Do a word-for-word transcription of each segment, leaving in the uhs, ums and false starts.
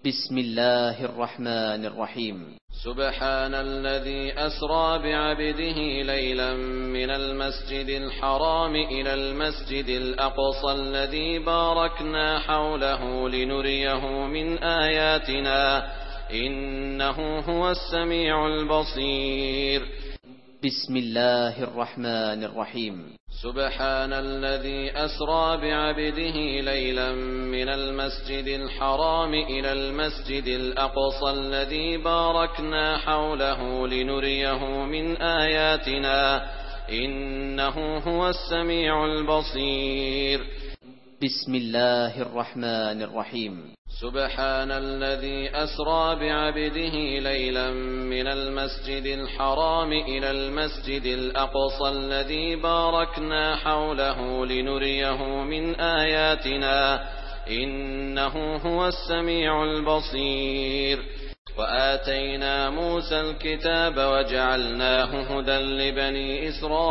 بسم الله الرحمن الرحيم. سبحان الذي أسرى بعبده ليلا من المسجد الحرام إلى المسجد الأقصى الذي باركنا حوله لنريه من آياتنا إنه هو السميع البصير. بسم الله الرحمن الرحيم. سبحان الذي أسرى بعبده ليلا من المسجد الحرام إلى المسجد الأقصى الذي باركنا حوله لنريه من آياتنا إنه هو السميع البصير. بسم الله الرحمن الرحيم. سبحان الذي أسرى بعبده ليلا من المسجد الحرام إلى المسجد الأقصى الذي باركنا حوله لنريه من آياتنا إنه هو السميع البصير. وآتينا موسى الكتاب وجعلناه هدى لبني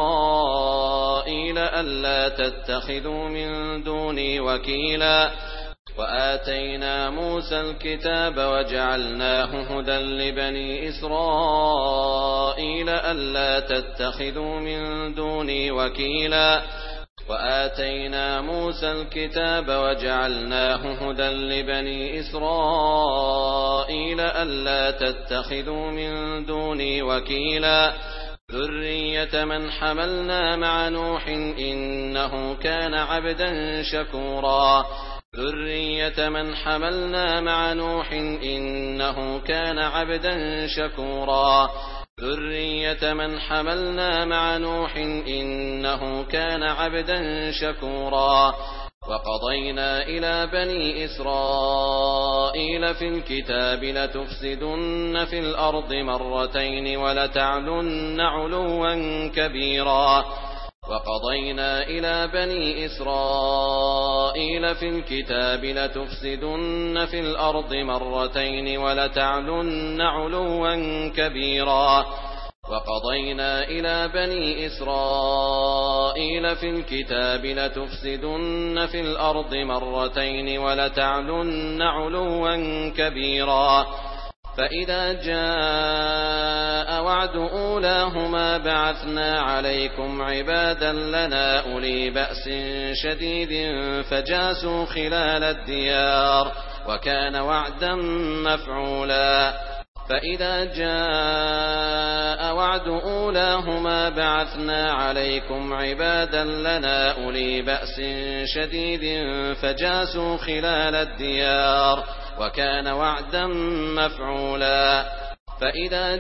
إسرائيل ألا تتخذوا من دوني وكيلا وآتينا موسى الكتاب وجعلناه هدى لبني إسرائيل ألا تتخذوا من دوني وكيلا وآتينا موسى الكتاب وجعلناه هدى لبني إسرائيل ألا تتخذوا من دوني وكيلا ذرية من حملنا مع نوح إنه كان عبدا شكورا ذرية من حملنا مع نوح إنه كان عبدا شكورا ذرية من حملنا مع نوح إنه كان عبدا شكورا. وقضينا إلى بني إسرائيل في الكتاب لتفسدن في الأرض مرتين ولتعلن علوا كبيرا وقضينا إلى بني إسرائيل في الكتاب لتفسدن في الأرض مرتين ولتعلن علوا كبيرا وقضينا إلى بني إسرائيل في الكتاب لتفسدن في الأرض مرتين ولتعلن علوا كبيرا فإذا جاء وعد أولاهما بعثنا عليكم عبادا لنا أولي بأس شديد فجاسوا خلال الديار وكان وعدا مفعولا فإذا جاء وعد أولاهما بعثنا عليكم عبادا لنا أولي بأس شديد فجاسوا خلال الديار وكان وعدا مفعولا فإذا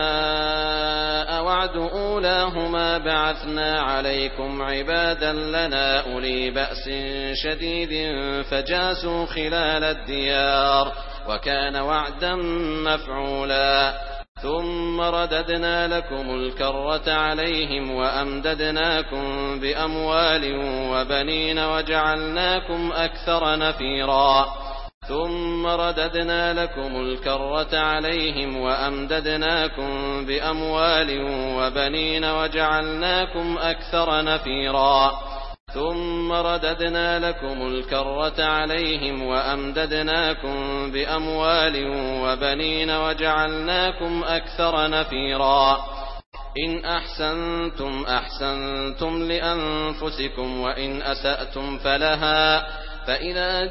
جاء وعد أولاهما بعثنا عليكم عبادا لنا أولي بأس شديد فجاسوا خلال الديار وكان وعدا مفعولا ثم رددنا لكم الكرة عليهم وأمددناكم بأموال وبنين وجعلناكم أكثر نفيرا ثم رددنا لكم الكرة عليهم وأمددناكم بأموال وبنين وجعلناكم أكثر نفيرا ثم رددنا لكم الكرة عليهم وأمددناكم بأموال وبنين وجعلناكم أكثر نفيرا إن أحسنتم أحسنتم لأنفسكم وإن أسأتم فلها فإذا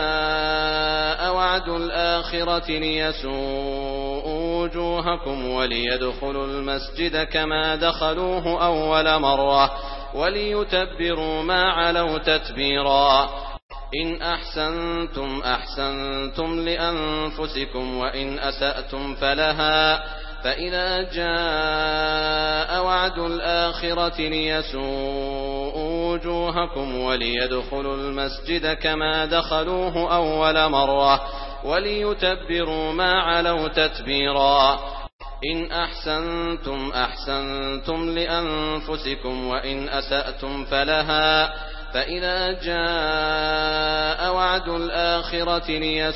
جاء وعد الآخرة ليسوءوا وجوهكم وليدخلوا المسجد كما دخلوه أول مرة وليتبروا ما علوا تتبيرا إن أحسنتم أحسنتم لأنفسكم وإن أسأتم فلها فإذا جاء وعد الآخرة ليسوءوا وجوهكم وليدخلوا المسجد كما دخلوه أول مرة وليتبروا ما علوا تتبيرا إن أحسنتم أحسنتم لأنفسكم وإن أسأتم فلها فإذا جاء وعد الآخرة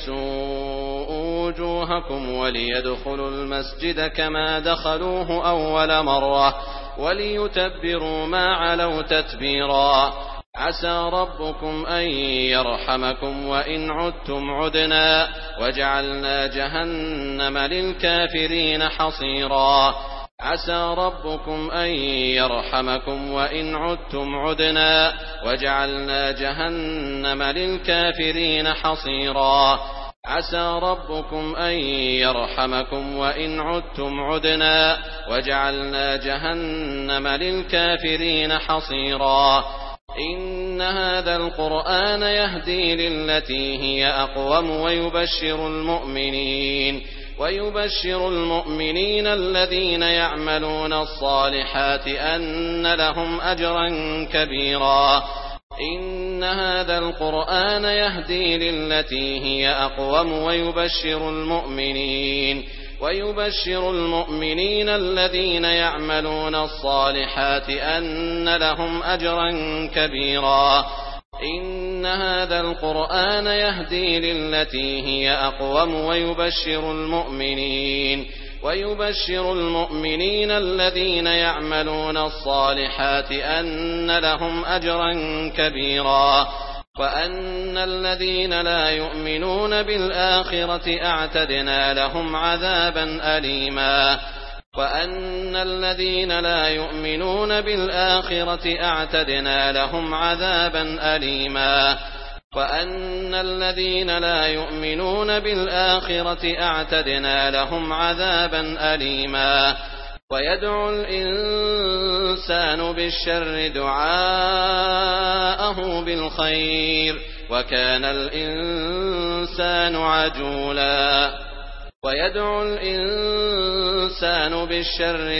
ليسوءوا وجوهكم وليدخلوا المسجد كما دخلوه أول مرة وليتبروا ما علوا تتبيرا عسى ربكم أن يرحمكم وإن عدتم عدنا وجعلنا جهنم للكافرين حصيرا عسى ربكم أن يرحمكم وإن عدتم عدنا وجعلنا جهنم للكافرين حصيرا عسى ربكم أن يرحمكم وإن عدتم عدنا وجعلنا جهنم للكافرين حصيرا إن هذا القرآن يهدي للتي هي أقوم ويبشر المؤمنين ويبشر المؤمنين الذين يعملون الصالحات أن لهم أجرا كبيرا إن هذا القرآن يهدي للتي هي أقوم ويبشر المؤمنين ويبشر المؤمنين الذين يعملون الصالحات أن لهم أجرا كبيرا إن هذا القرآن يهدي للتي هي أقوم ويبشر المؤمنين ويبشر المؤمنين الذين يعملون الصالحات أن لهم أجرا كبيرا وأن الذين لا يؤمنون بالآخرة أعتدنا لهم عذابا أليما وأن الذين لا يؤمنون بالآخرة أعتدنا لهم عذابا أليما وأن الذين لا يؤمنون بالآخرة أعتدنا لهم عذابا أليما ويدعو الإنسان بالشر دعاءه بالخير وكان الإنسان عجولا ويدعو الإنسان بالشر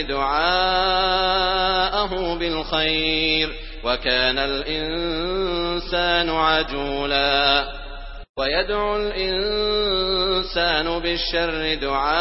دعاءه بالخير وكان الإنسان عجولا ويدعو الإنسان بالشر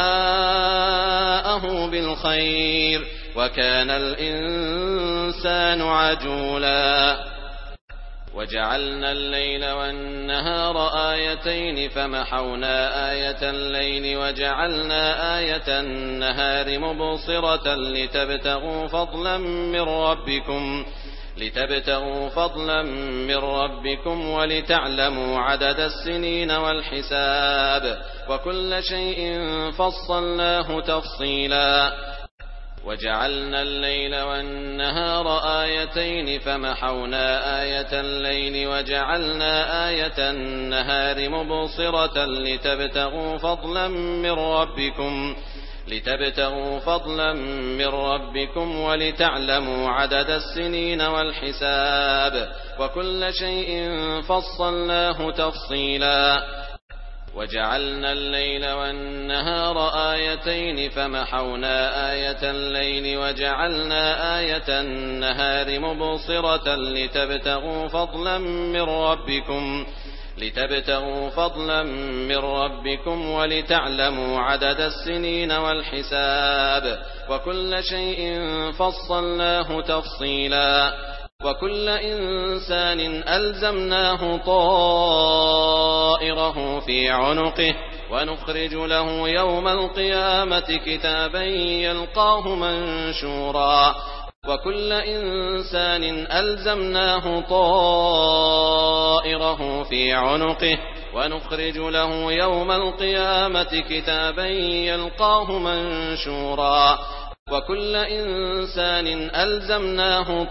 دعاءه بالخير وكان الإنسان عجولا وجعلنا الليل والنهار آيتين فمحونا آية الليل وجعلنا آية النهار مبصرة لتبتغوا فضلا من ربكم لتبتغوا فضلا من ربكم ولتعلموا عدد السنين والحساب وكل شيء فصلناه تفصيلا وجعلنا الليل والنهار آيتين فمحونا آية الليل وجعلنا آية النهار مبصرة لتبتغوا فضلا من ربكم لتبتغوا فضلا من ربكم ولتعلموا عدد السنين والحساب وكل شيء فصلناه تفصيلا وجعلنا الليل والنهار آيتين فمحونا آية الليل وجعلنا آية النهار مبصرة لتبتغوا فضلا من ربكم لتبتغوا فضلا من ربكم ولتعلموا عدد السنين والحساب وكل شيء فصلناه تفصيلا وكل إنسان ألزمناه طائره في عنقه ونخرج له يوم القيامة كتابا يلقاه منشورا وكل إنسان ألزمناه طائره في عنقه ونخرج له يوم القيامة كتابا يلقاه منشورا وكل إنسان ألزمناه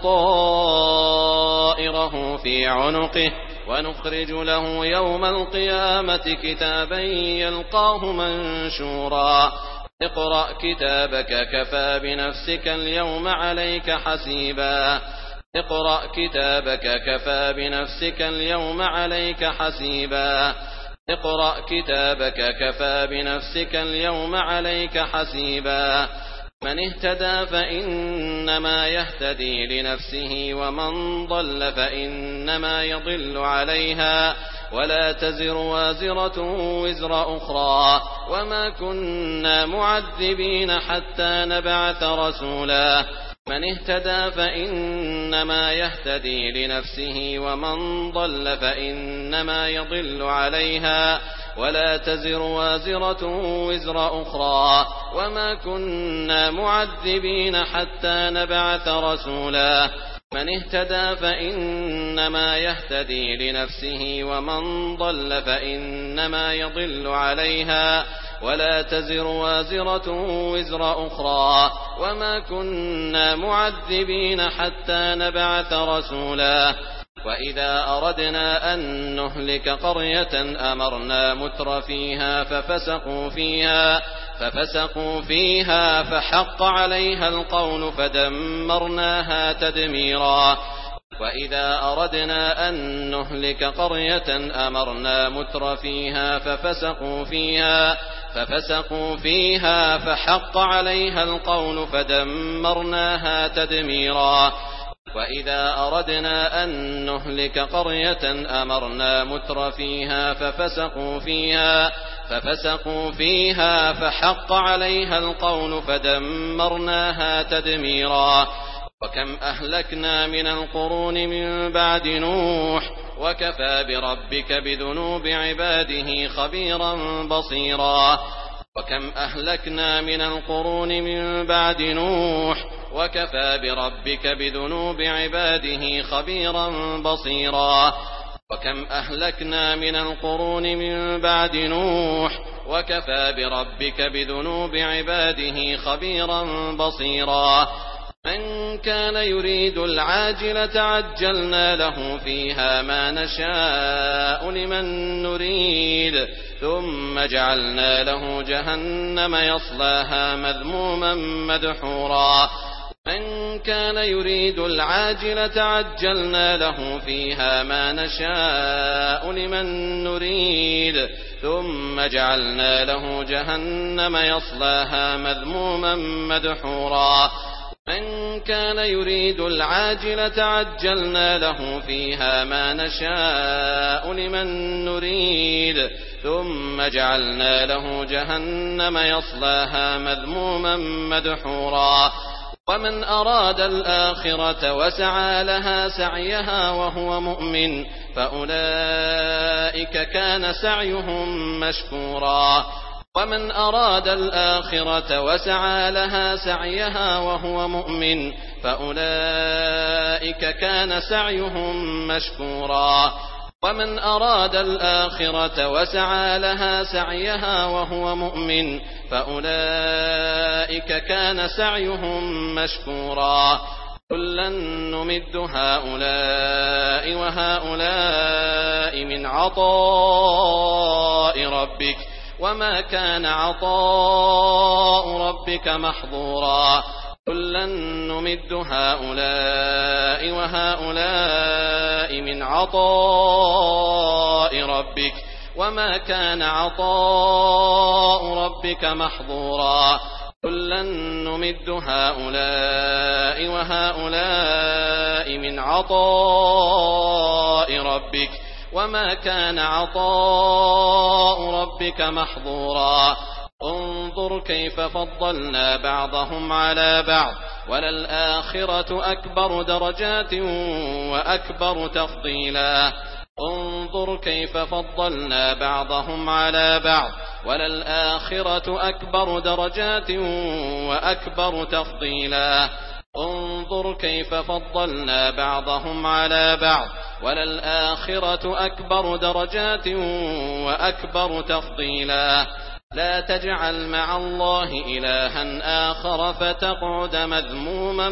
طائره في عنقه ونخرج له يوم القيامة كتابا يلقاه منشورا اقرأ كتابك كفى بنفسك اليوم عليك حسيبا اقرأ كتابك كفى بنفسك اليوم عليك حسيبا اقرأ كتابك كفى بنفسك اليوم عليك حسيبا من اهتدى فإنما يهتدي لنفسه ومن ضل فإنما يضل عليها ولا تزر وازرة وزر أخرى وما كنا معذبين حتى نبعث رسولا من اهتدى فإنما يهتدي لنفسه ومن ضل فإنما يضل عليها ولا تزر وازرة وزر أخرى وما كنا معذبين حتى نبعث رسولا من اهتدى فإنما يهتدي لنفسه ومن ضل فإنما يضل عليها ولا تزر وازرة وزر أخرى وما كنا معذبين حتى نبعث رسولا وإذا أردنا أن نهلك قرية أمرنا متر فيها ففسقوا فيها ففسقوا فيها فحق عليها القول فدمرناها تدميرا وإذا أردنا أن نهلك قرية أمرنا متر فيها ففسقوا فيها ففسقوا فيها فحق عليها القول فدمرناها تدميرا وإذا أردنا أن نهلك قرية أمرنا متر فيها ففسقوا فيها ففسقوا فيها فحق عليها القول فدمرناها تدميرا وكم أهلكنا من القرون من بعد نوح وكفى بربك بذنوب عباده خبيرا بصيرا وكم أهلكنا من القرون من بعد نوح وكفى بربك بذنوب عباده خبيرا بصيرا وكم أهلكنا من القرون من بعد نوح وكفى بربك بذنوب عباده خبيرا بصيرا من كان يريد العاجلة عجلنا له فيها ما نشاء لمن نريد ثم جعلنا له جهنم يصلاها مذموما مدحورا من كان يريد العاجلة عجلنا له فيها ما نشاء لمن نريد ثم جعلنا له جهنم يصلاها مذموما مدحورا من كان يريد العاجلة عجلنا له فيها ما نشاء لمن نريد ثم جعلنا له جهنم يصلاها مذموما مدحورا ومن أراد الآخرة وسعى لها سعيها وهو مؤمن فأولئك كان سعيهم مشكورا ومن أراد الآخرة وسعى لها سعيها وهو مؤمن فأولئك كان سعيهم مشكورا ومن أراد الآخرة وسعى لها سعيها وهو مؤمن فأولئك كان سعيهم مشكورا كلا نمد هؤلاء وهؤلاء من عطاء ربك وما كان عطاء ربك محظورا كلا نمد هؤلاء وهؤلاء من عطاء ربك وما كان عطاء ربك محظورا كلا نمد هؤلاء وهؤلاء من عطاء ربك وما كان عطاء ربك محظورا انظر كيف فضلنا بعضهم على بعض وللآخرة أكبر درجات وأكبر تفضيلا انظر كيف فضلنا بعضهم على بعض وللآخرة أكبر درجات وأكبر تفضيلا انظر كيف فضلنا بعضهم على بعض وللآخرة أكبر درجات وأكبر تفضيلا لا تجعل مع الله إلها آخر فتقعد مذموما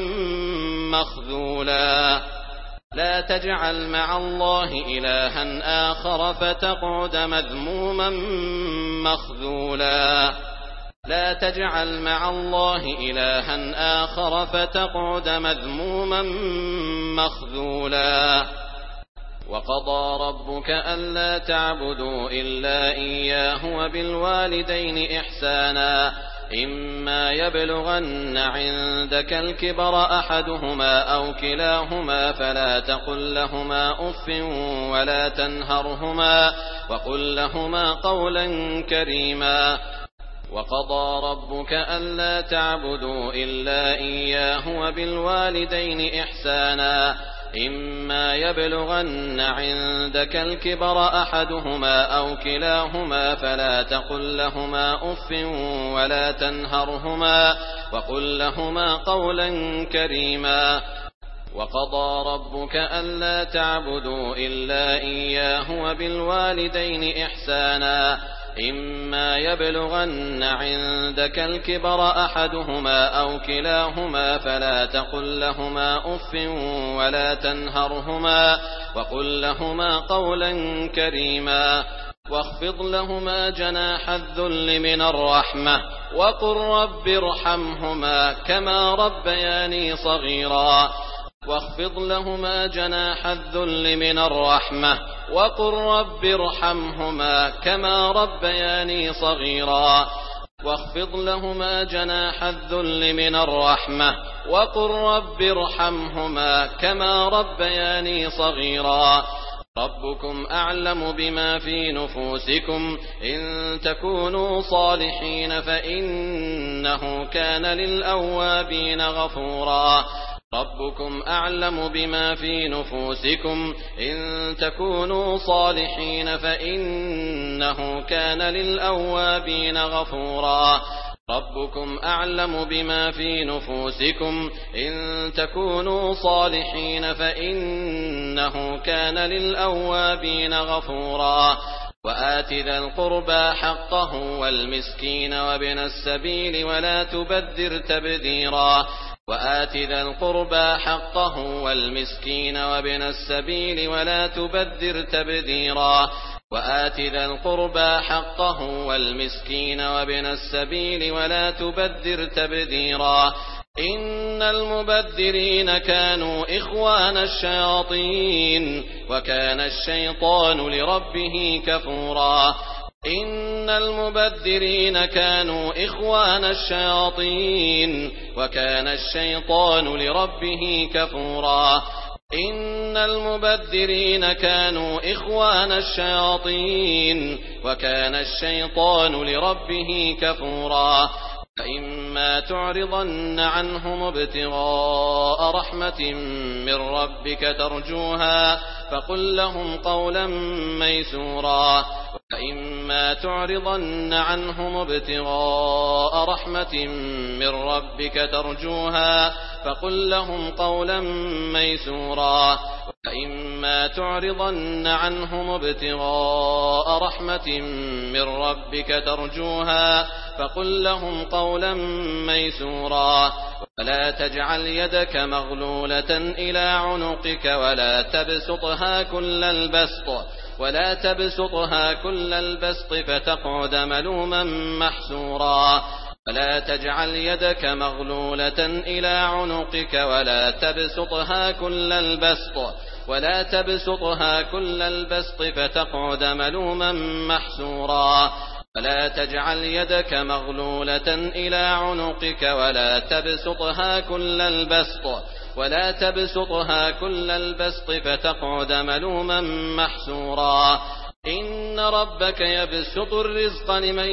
مخذولا لا تجعل مع الله إلها آخر فتقعد مذموما مخذولا لا تجعل مع الله إلها آخر فتقعد مذموما مخذولا وقضى ربك ألا تعبدوا إلا إياه وبالوالدين إحسانا إما يبلغن عندك الكبر أحدهما أو كلاهما فلا تقل لهما أف ولا تنهرهما وقل لهما قولا كريما وقضى ربك ألا تعبدوا إلا إياه وبالوالدين إحسانا إما يبلغن عندك الكبر أحدهما أو كلاهما فلا تقل لهما أف ولا تنهرهما وقل لهما قولا كريما وقضى ربك ألا تعبدوا إلا إياه وبالوالدين إحسانا إما يبلغن عندك الكبر أحدهما أو كلاهما فلا تقل لهما أف ولا تنهرهما وقل لهما قولا كريما واخفض لهما جناح الذل من الرحمة وقل رب ارحمهما كما ربياني صغيرا واخفض لهما جناح الذل من الرحمة وقل رب ارحمهما كما ربياني صغيرا واخفض لهما جناح الذل من الرحمة وقل رب ارحمهما كما ربياني صغيرا ربكم أعلم بما في نفوسكم إن تكونوا صالحين فإنه كان للأوابين غفورا ربكم أعلم بما في نفوسكم إن تكونوا صالحين فإنه كان للأوابين غفورا ربكم أعلم بما في نفوسكم إن تكونوا صالحين فإنه كان للأوابين غفورا وآت ذا القربى حقه والمسكين وابن السبيل ولا تبذر تبذيرا وآت ذا القربى حقه والمسكين وابن السبيل ولا تبذر تبذيرا وآت ذا القربى حقه والمسكين وابن السبيل ولا تبذر تبذيرا إن المبذرين كانوا إخوان الشياطين وكان الشيطان لربه كفورا إن المبذرين كانوا إخوان الشياطين وكان الشيطان لربه كفورا إن المبذرين كانوا إخوان الشياطين وكان الشيطان لربه كفورا فإما تعرضن عنهم ابتغاء رحمة من ربك ترجوها فقل لهم قولا ميسورا فإما تعرضن عنهم ابتغاء رحمة من ربك ترجوها فقل لهم قولا ميسورا فإما تعرضن عنهم ابتغاء رحمة من ربك ترجوها فقل لهم قولا ميسورا ولا تجعل يدك مغلولة إلى عنقك ولا تبسطها كل البسط ولا تبسطها كل البسط فتقعد ملوما محسورا ولا تجعل يدك مغلولة إلى عنقك ولا تبسطها كل البسط ولا تبسطها كل البسط فتقعد ملوما محسورا ولا تجعل يدك مغلولة إلى عنقك ولا تبسطها كل البسط ولا تبسطها كل البسط فتقعد ملوما محسورا إن ربك يبسط الرزق لمن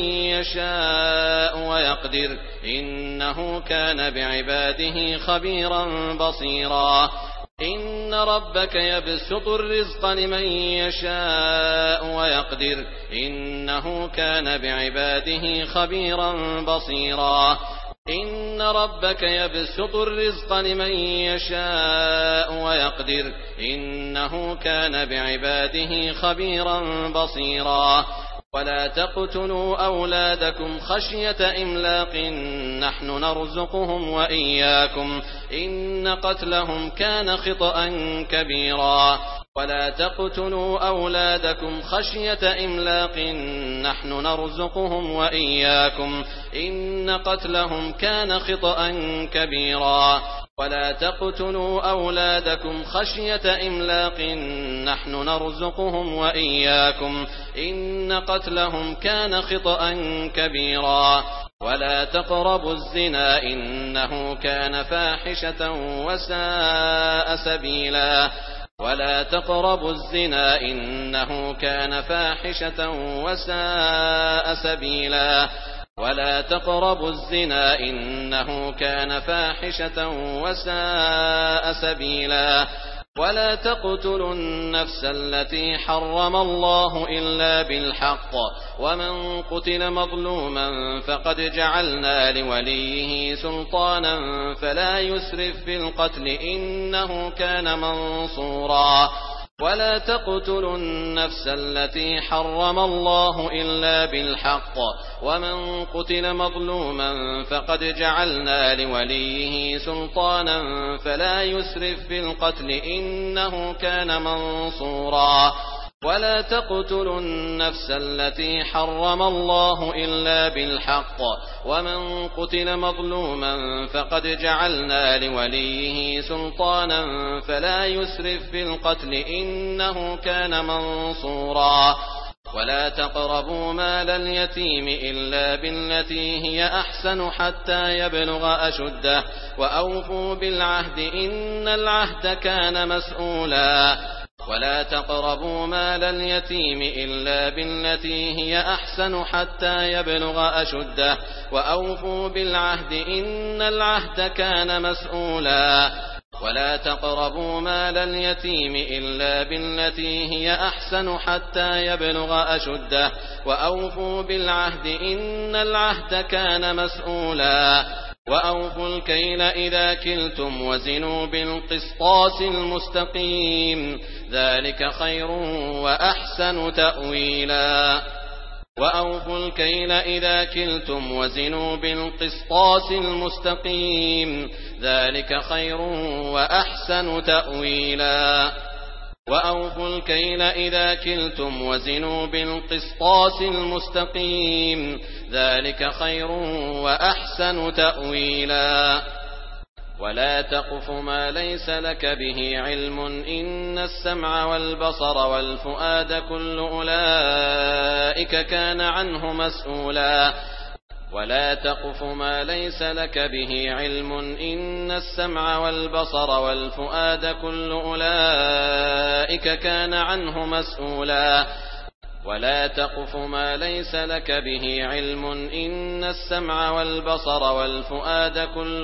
يشاء ويقدر إنه كان بعباده خبيرا بصيرا إن ربك يبسط الرزق لمن يشاء ويقدر إنه كان بعباده خبيرا بصيرا إن ربك يبسط الرزق لمن يشاء ويقدر إنه كان بعباده خبيرا بصيرا ولا تقتلوا أولادكم خشية إملاق نحن نرزقهم وإياكم إن قتلهم كان خطأ كبيرا ولا تقتلوا أولادكم خشية إملاق نحن نرزقهم وإياكم إن قتلهم كان خطأ كبيرا ولا تقتلوا أولادكم خشية إملاق نحن نرزقهم وإياكم إن قتلهم كان خطأ كبيرا ولا تقربوا الزنا إنه كان فاحشة وساء سبيلا ولا تقربوا الزنا إنه كان فاحشة وساء سبيلا ولا تقربوا الزنا إنه كان فاحشة وساء سبيلا ولا تقتلوا النفس التي حرم الله إلا بالحق ومن قتل مظلوما فقد جعلنا لوليه سلطانا فلا يسرف في القتل إنه كان منصورا ولا تقتلوا النفس التي حرم الله إلا بالحق ومن قتل مظلوما فقد جعلنا لوليه سلطانا فلا يسرف في القتل إنه كان منصورا ولا تقتلوا النفس التي حرم الله إلا بالحق ومن قتل مظلوما فقد جعلنا لوليه سلطانا فلا يسرف في القتل إنه كان منصورا ولا تقربوا مال اليتيم إلا بالتي هي أحسن حتى يبلغ أشده وأوفوا بالعهد إن العهد كان مسؤولا ولا تقربوا مال اليتيم إلا بالتي هي أحسن حتى يبلغ أشده وأوفوا بالعهد إن العهد كان مسؤولا ولا تقربوا مال اليتيم إلا بالتي هي أحسن حتى يبلغ أشده وأوفوا بالعهد إن العهد كان مسؤولا وأوفوا الكيل إذا كلتم وزنوا بالقسطاس المستقيم ذلك خير وأحسن تأويلا وأوفوا الكيل إذا كلتم وزنوا بالقسطاس المستقيم ذلك خير وأحسن تأويلا وأوفوا الكيل إذا كلتم وزنوا بالقسطاس المستقيم ذلك خير وأحسن تأويلا ولا تقف ما ليس لك به علم إن السمع والبصر والفؤاد كل أولئك كان عنه مسؤولا ولا تقف ما ليس لك به علم إن السمع والبصر والفؤاد كل أولئك كان عنه مسؤولا ولا تقف ما ليس لك به علم إن السمع والبصر والفؤاد كل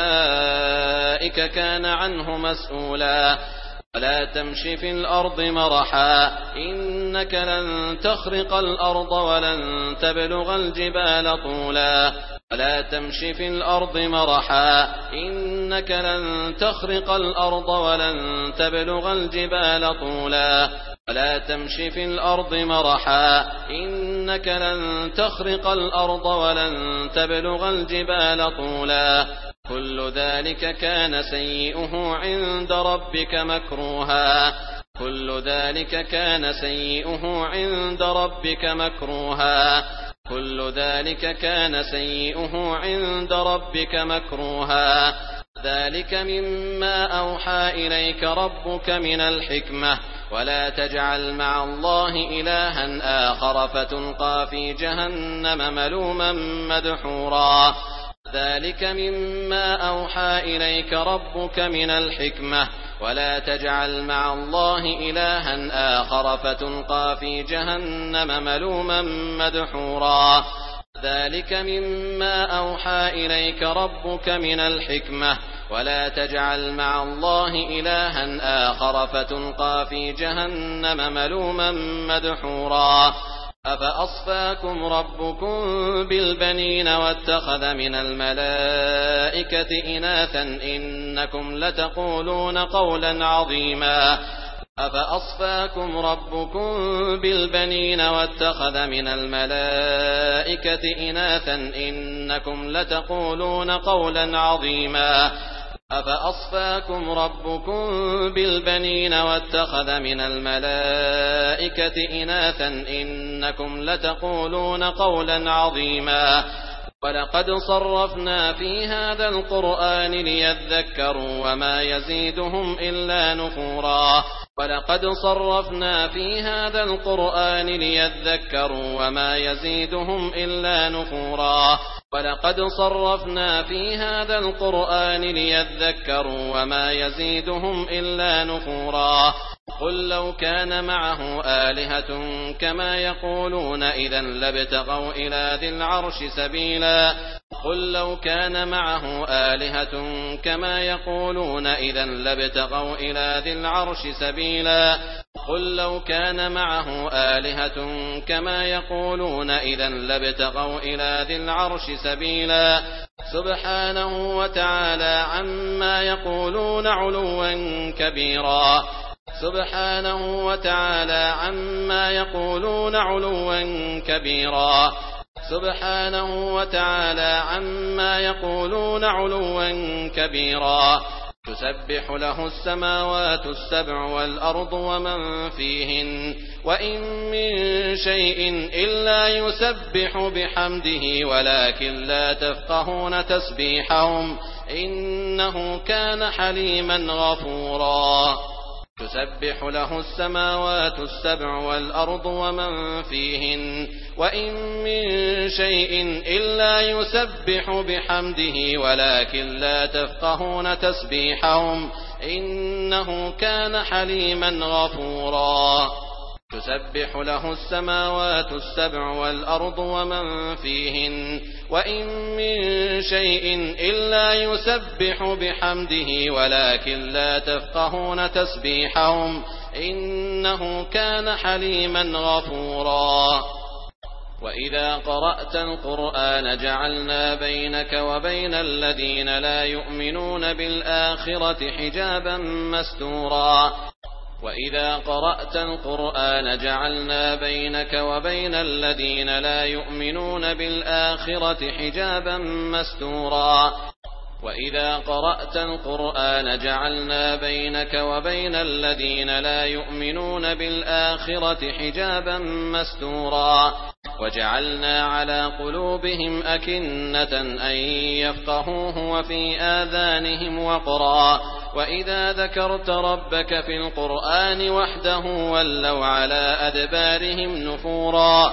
أولئك كان عنه مسؤولا ولا تمش في الأرض مرحا إنك لن تخرق الأرض ولن تبلغ الجبال طولا ولا تمش في الأرض مرحا إنك لن تخرق الأرض ولن تبلغ الجبال طولا ولا تمش في الأرض مرحا إنك لن تخرق الأرض ولن تبلغ الجبال طولا كل ذلك كان سيئه عند ربك مكروها كل ذلك كان سيئه عند ربك مكروها كل ذلك كان سيئه عند ربك مكروها ذلك مما أوحى إليك ربك من الحكمة ولا تجعل مع الله إلها آخر فتلقى في جهنم ملوما مدحورا ذلك مما أوحى إليك ربك من الحكمة ولا تجعل مع الله إلها آخر فتلقى في جهنم ملوما مدحورا ذلك مما أوحى إليك ربك من الحكمة ولا تجعل مع الله إلها آخر فتلقى في جهنم ملوما مدحورا أفأصفاكم ربكم بالبنين واتخذ من الملائكة إناثا إنكم لتقولون قولا عظيما أفأصفاكم ربكم بالبنين واتخذ من الملائكة إناثا إنكم لتقولون قولا عظيما أفأصفاكم ربكم بالبنين واتخذ من الملائكة إناثا إنكم لتقولون قولا عظيما ولقد صرفنا في هذا القرآن ليذكروا وما يزيدهم إلا نفورا ولقد صرفنا في هذا القرآن ليذكروا وما يزيدهم إلا نفورا ولقد صرفنا في هذا القرآن ليذكروا وما يزيدهم إلا نفورا قل لو كان معه آلهة كما يقولون إذا لابتغوا إلى ذي العرش سبيلا قل لو كان معه آلهة كما يقولون إذا لابتغوا إلى ذي العرش سبيلا قل لو كان معه آلهة كما يقولون إذا لابتغوا إلى ذي العرش سبيلا سبحانه وتعالى عما يقولون علوا كبيرا سبحانه وتعالى عما يقولون علوا كبيرا سبحانه وتعالى عما يقولون علوا كبيرا تسبح له السماوات السبع والأرض ومن فيهن وإن من شيء إلا يسبح بحمده ولكن لا تفقهون تسبيحهم إنه كان حليما غفورا تسبح له السماوات السبع والأرض ومن فيهن وإن من شيء إلا يسبح بحمده ولكن لا تفقهون تسبيحهم إنه كان حليما غفورا تسبح له السماوات السبع والأرض ومن فيهن وإن من شيء إلا يسبح بحمده ولكن لا تفقهون تسبيحهم إنه كان حليما غفورا وإذا قرأت القرآن جعلنا بينك وبين الذين لا يؤمنون بالآخرة حجابا مستورا وإذا قرأت القرآن جعلنا بينك وبين الذين لا يؤمنون بالآخرة حجابا مستورا وإذا قرأت القرآن جعلنا بينك وبين الذين لا يؤمنون بالآخرة حجابا مستورا وجعلنا على قلوبهم أكنة أن يفقهوه وفي آذانهم وقرا وإذا ذكرت ربك في القرآن وحده ولوا على أدبارهم نفورا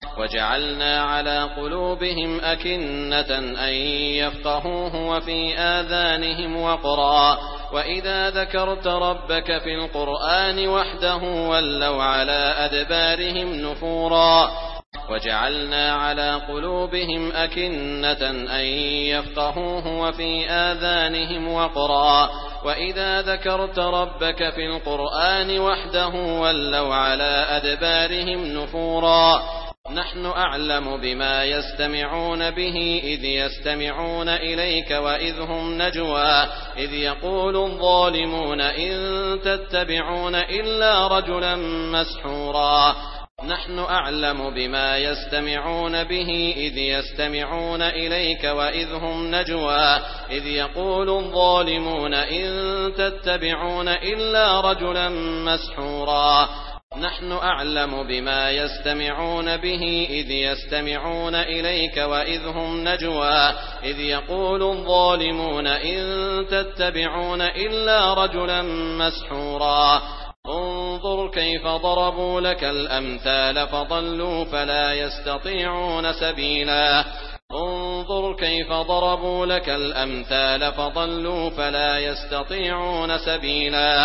وجعلنا على قلوبهم أكنة أن يفقهوه وفي آذانهم وقرا وإذا ذكرت ربك في القرآن وحده ولوا على أدبارهم نفورا وجعلنا على قلوبهم أكنة أن يفقهوه وفي آذانهم وقرا وإذا ذكرت ربك في القرآن وحده ولوا على أدبارهم نفورا نحن أعلم بما يستمعون به إذ يستمعون إليك وإذ هم نجوى إذ يقول الظالمون إن تتبعون إلا رجلا مسحورا نحن أعلم بما يستمعون به إذ يستمعون إليك وإذ هم نجوى إذ يقول الظالمون إن تتبعون إلا رجلا مسحورا نحن أعلم بما يستمعون به إذ يستمعون إليك وإذ هم نجوى إذ يقول الظالمون إن تتبعون إلا رجلا مسحورا انظر كيف ضربوا لك الأمثال فضلوا فلا يستطيعون سبيلا انظر كيف ضربوا لك الأمثال فضلوا فلا يستطيعون سبيلا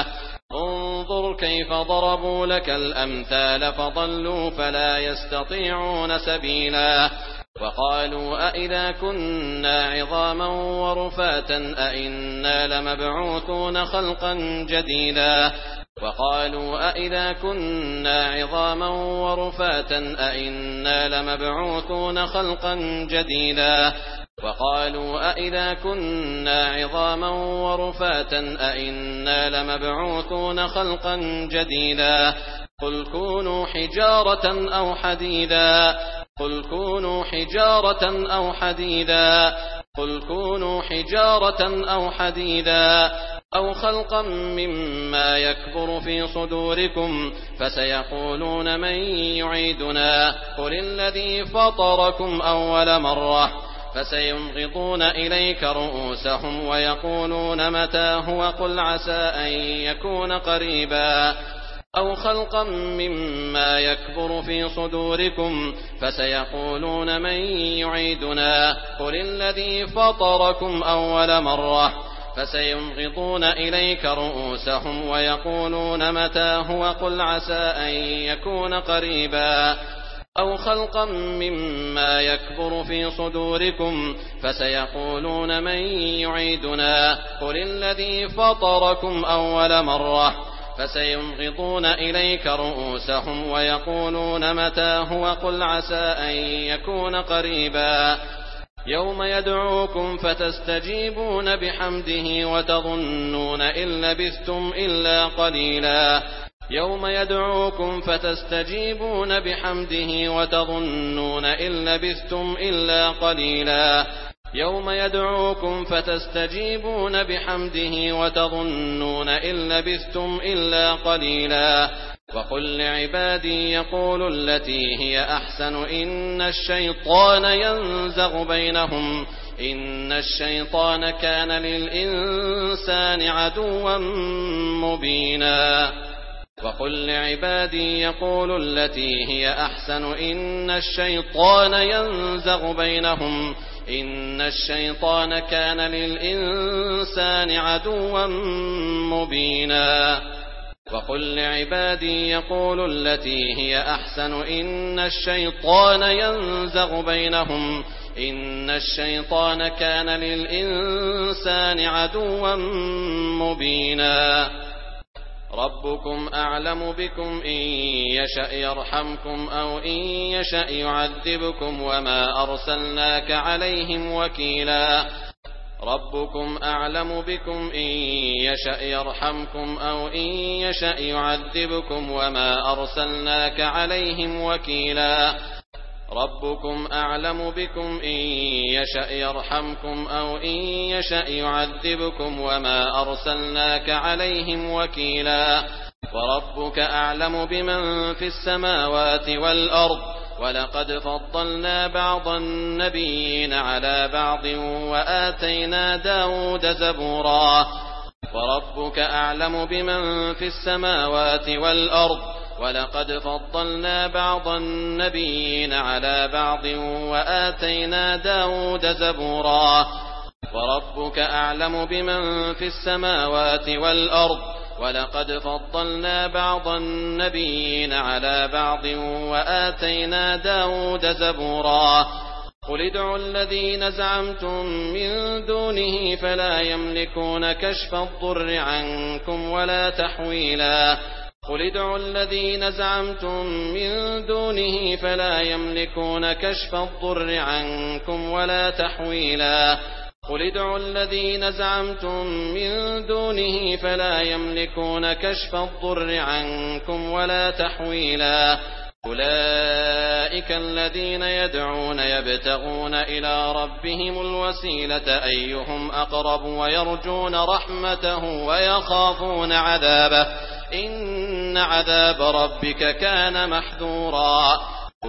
انظر كيف ضربوا لك الأمثال فضلوا فلا يستطيعون سبيلا وقالوا أئذا كنا عظاما ورفاتا أئنا لمبعوثون خلقا جديدا وقالوا أئذا كنا عظاما ورفاتا أئنا لمبعوثون خلقا جديدا وقالوا أئذا كنا عظاما ورفاتا أئنا لمبعوثون خلقا جديدا قل كونوا حجارة أو حديدا قل كونوا حجارة أو حديدا قل كونوا حجارة أو حديدا أو خلقا مما يكبر في صدوركم فسيقولون من يعيدنا قل الذي فطركم أول مرة فسينغضون إليك رؤوسهم ويقولون متى هو قل عسى أن يكون قريبا أو خلقا مما يكبر في صدوركم فسيقولون من يعيدنا قل الذي فطركم أول مرة فسينغضون إليك رؤوسهم ويقولون متى هو قل عسى أن يكون قريبا أَوْ خَلْقًا مِّمَّا يَكْبُرُ فِي صُدُورِكُمْ فَسَيَقُولُونَ مَن يُعِيدُنَا قُلِ الَّذِي فَطَرَكُمْ أَوَّلَ مَرَّةٍ فَسَيُنغِضُونَ إِلَيْكَ رُءُوسَهُمْ وَيَقُولُونَ مَتَىٰ هُوَ قُلْ عَسَىٰ أَن يَكُونَ قَرِيبًا يَوْمَ يَدْعُوكُمْ فَتَسْتَجِيبُونَ بِحَمْدِهِ وَتَظُنُّونَ إِن لَّبِثْتُمْ إِلَّا قَلِيلًا يَوْمَ يَدْعُوكُمْ فَتَسْتَجِيبُونَ بِحَمْدِهِ وَتَظُنُّونَ إِن لَّبِثْتُمْ إِلَّا قَلِيلًا يَوْمَ يَدْعُوكُمْ فَتَسْتَجِيبُونَ بِحَمْدِهِ وَتَظُنُّونَ إِن لَّبِثْتُمْ إِلَّا قَلِيلًا وَقُل لِّعِبَادِي يَقُولُوا الَّتِي هِيَ أَحْسَنُ إِنَّ الشَّيْطَانَ يَنزَغُ بَيْنَهُمْ إِنَّ الشَّيْطَانَ كَانَ لِلْإِنسَانِ عَدُوًّا مُّبِينًا وَقُل لِّعِبَادِي يَقُولُوا الَّتِي هِيَ أَحْسَنُ إِنَّ الشَّيْطَانَ يَنزَغُ بَيْنَهُمْ إِنَّ الشَّيْطَانَ كَانَ لِلْإِنسَانِ عَدُوًّا مُّبِينًا وَقُل لِّعِبَادِي يَقُولُوا الَّتِي هِيَ أَحْسَنُ إِنَّ الشَّيْطَانَ يَنزَغُ بَيْنَهُمْ إِنَّ الشَّيْطَانَ كَانَ لِلْإِنسَانِ عَدُوًّا مُّبِينًا رَبُّكُمْ أَعْلَمُ بِكُمْ إِن يَشَأْ يَرْحَمْكُمْ أَوْ إِن يَشَأْ يُعَذِّبْكُمْ وَمَا أَرْسَلْنَاكَ عَلَيْهِمْ وَكِيلًا رَبُّكُمْ أَعْلَمُ بِكُمْ إِن يَشَأْ يَرْحَمْكُمْ أَوْ إِن يَشَأْ يُعَذِّبْكُمْ وَمَا أَرْسَلْنَاكَ عَلَيْهِمْ وَكِيلًا رَبُّكُمْ أَعْلَمُ بِكُمْ إِن يَشَأْ يَرْحَمْكُمْ أَوْ إِن يَشَأْ يُعَذِّبْكُمْ وَمَا أَرْسَلْنَاكَ عَلَيْهِمْ وَكِيلًا وَرَبُّكَ أَعْلَمُ بِمَن فِي السَّمَاوَاتِ وَالْأَرْضِ وَلَقَدْ فَضَّلْنَا بَعْضَ النَّبِيِّينَ عَلَىٰ بَعْضٍ وَآتَيْنَا دَاوُودَ زَبُورًا وَرَبُّكَ أَعْلَمُ بِمَن فِي السَّمَاوَاتِ وَالْأَرْضِ وَلَقَدْ فَضَّلْنَا بَعْضَ النَّبِيِّينَ عَلَىٰ بَعْضٍ وَآتَيْنَا دَاوُودَ زَبُورًا وَرَبُّكَ أَعْلَمُ بِمَن فِي السَّمَاوَاتِ وَالْأَرْضِ وَلَقَدْ فَضَّلْنَا بَعْضَ النَّبِيِّينَ عَلَىٰ بَعْضٍ وَآتَيْنَا دَاوُودَ زَبُورًا قُلِ ادْعُوا الَّذِينَ زَعَمْتُم مِّن دُونِهِ فَلَا يَمْلِكُونَ كَشْفَ الضُّرِّ عَنكُمْ وَلَا تَحْوِيلًا قُلِ ادْعُوا الَّذِينَ زَعَمْتُم مِّن دُونِهِ فَلَا يَمْلِكُونَ كَشْفَ الضُّرِّ عَنكُمْ وَلَا تَحْوِيلًا قُلِ ادْعُوا الَّذِينَ زَعَمْتُم مِّن دُونِهِ فَلَا يَمْلِكُونَ كَشْفَ الضُّرِّ عَنكُمْ وَلَا تَحْوِيلًا أُولَٰئِكَ الَّذِينَ يَدْعُونَ يَبْتَغُونَ إِلَىٰ رَبِّهِمُ الْوَسِيلَةَ أَيُّهُمْ أَقْرَبُ وَيَرْجُونَ رَحْمَتَهُ وَيَخَافُونَ عَذَابَهُ إِنَّ عَذَابَ رَبِّكَ كَانَ مَحْذُورًا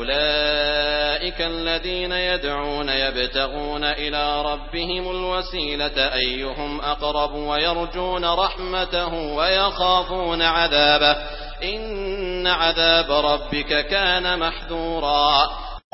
أُولَٰئِكَ الَّذِينَ يَدْعُونَ يَبْتَغُونَ إِلَىٰ رَبِّهِمُ الْوَسِيلَةَ أَيُّهُمْ أَقْرَبُ وَيَرْجُونَ رَحْمَتَهُ وَيَخَافُونَ عَذَابَهُ إِنَّ عَذَابَ رَبِّكَ كَانَ مَحْذُورًا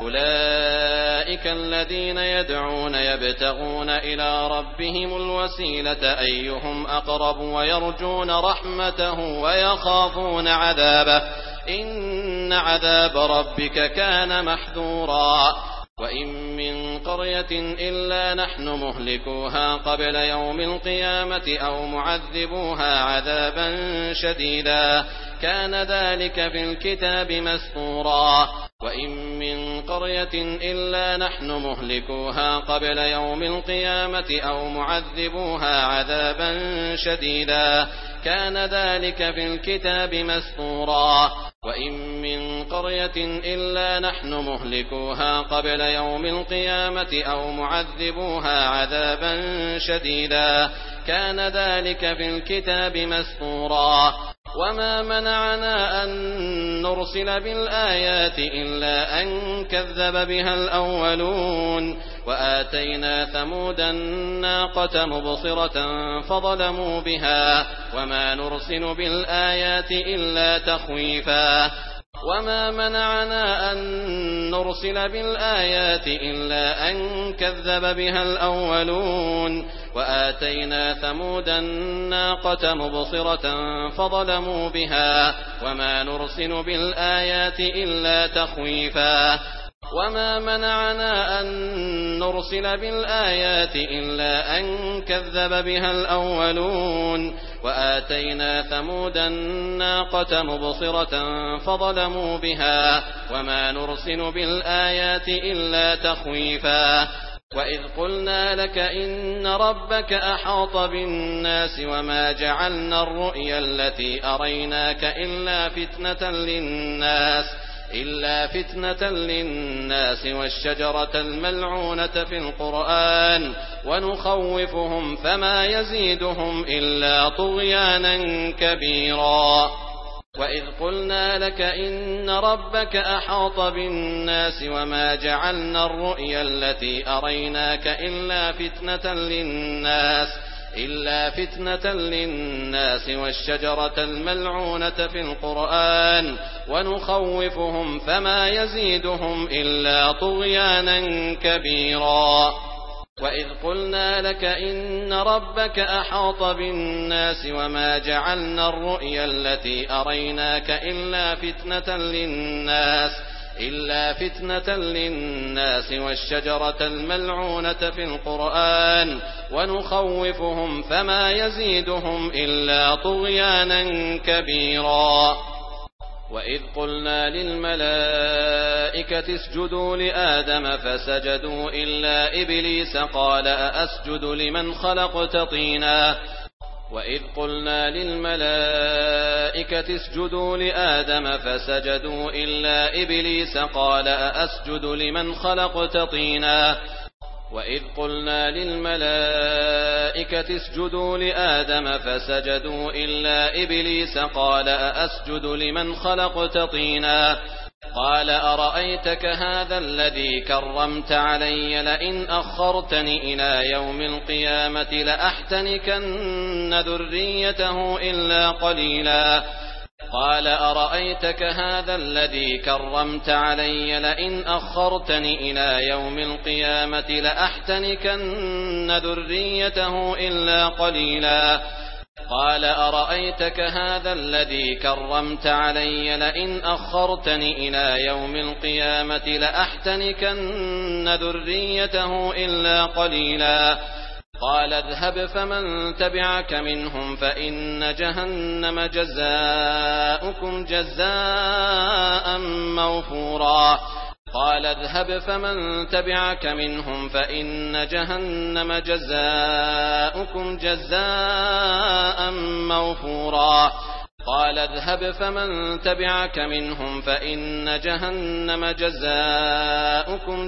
أُولَٰئِكَ الَّذِينَ يَدْعُونَ يَبْتَغُونَ إِلَىٰ رَبِّهِمُ الْوَسِيلَةَ أَيُّهُمْ أَقْرَبُ وَيَرْجُونَ رَحْمَتَهُ وَيَخَافُونَ عَذَابَهُ إِنَّ عَذَابَ رَبِّكَ كَانَ مَحْذُورًا وَإِن مِّن قَرْيَةٍ إِلَّا نَحْنُ مُهْلِكُوهَا قَبْلَ يَوْمِ الْقِيَامَةِ أَوْ مُعَذِّبُوهَا عَذَابًا شَدِيدًا كَانَ ذَٰلِكَ فِي الْكِتَابِ مَسْطُورًا وَإِن مِّن قَرْيَةٍ إِلَّا نَحْنُ مُهْلِكُوهَا قَبْلَ يَوْمِ الْقِيَامَةِ أَوْ مُعَذِّبُوهَا عَذَابًا شَدِيدًا كَانَ ذَٰلِكَ فِي الْكِتَابِ مَسْطُورًا وَإِن مِّن قَرْيَةٍ إِلَّا نَحْنُ مُهْلِكُوهَا قَبْلَ يَوْمِ الْقِيَامَةِ أَوْ مُعَذِّبُوهَا عَذَابًا شَدِيدًا كَانَ ذَٰلِكَ فِي الْكِتَابِ مَسْطُورًا وَمَا مَنَعَنَا أَن نُّرْسِلَ بِالْآيَاتِ إِلَّا أَن كَذَّبَ بِهَا الْأَوَّلُونَ وَآتَيْنَا ثَمُودَ النَّاقَةَ مُبْصِرَةً فَظَلَمُوا بِهَا وَمَا نُرْسِلُ بِالْآيَاتِ إِلَّا تَخْوِيفًا وَمَا مَنَعَنَا أَن نُّرْسِلَ بِالْآيَاتِ إِلَّا أَن كَذَّبَ بِهَا الْأَوَّلُونَ وآتينا ثمود الناقة مبصرة فظلموا بها وما نرسل بالآيات إلا تخويفا وما منعنا أن نرسل بالآيات إلا أن كذب بها الأولون وآتينا ثمود الناقة مبصرة فظلموا بها وما نرسل بالآيات إلا تخويفا وإذ قلنا لك إن ربك أحاط بالناس وما جعلنا الرؤيا التي أريناك إلا فتنة للناس إلا فتنة للناس والشجرة الملعونة في القرآن ونخوفهم فما يزيدهم إلا طغيانا كبيرا وإذ قلنا لك إن ربك أحاط بالناس وما جعلنا الرؤيا التي أريناك إلا فتنة للناس إلا فتنة للناس والشجرة الملعونة في القرآن ونخوفهم فما يزيدهم إلا طغيانا كبيرا وإذ قلنا لك إن ربك أحاط بالناس وما جعلنا الرؤيا التي أريناك إلا فتنة للناس إلا فتنة للناس والشجرة الملعونة في القرآن ونخوفهم فما يزيدهم إلا طغيانا كبيرا وإذ قلنا للملائكة اسجدوا لآدم فسجدوا إلا إبليس قال أأسجد لمن خلقت طينا وإذ قلنا للملائكة اسجدوا لآدم فسجدوا إلا إبليس قال أأسجد لمن خلقت طينا وإذ قلنا للملائكة اسجدوا لآدم فسجدوا إلا إبليس قال أأسجد لمن خلقت طينا قال أرأيتك هذا الذي كرمت علي لئن أخرتني إلى يوم القيامة لأحتنكن ذريته إلا قليلا قال أرأيتك هذا الذي كرمت علي لئن أخرتني إلى يوم القيامة لأحتنكن ذريته إلا قليلا قال أرأيتك هذا الذي كرمت علي لئن أخرتني إلى يوم القيامة لأحتنكن ذريته إلا قليلا قال اذهب فمن تبعك منهم فإن جهنم جزاؤكم جزاء موفورا قال اذهب فمن تبعك منهم فإن جهنم جزاؤكم جزاء موفورا قال اذهب فمن تبعك منهم فإن جهنم جزاؤكم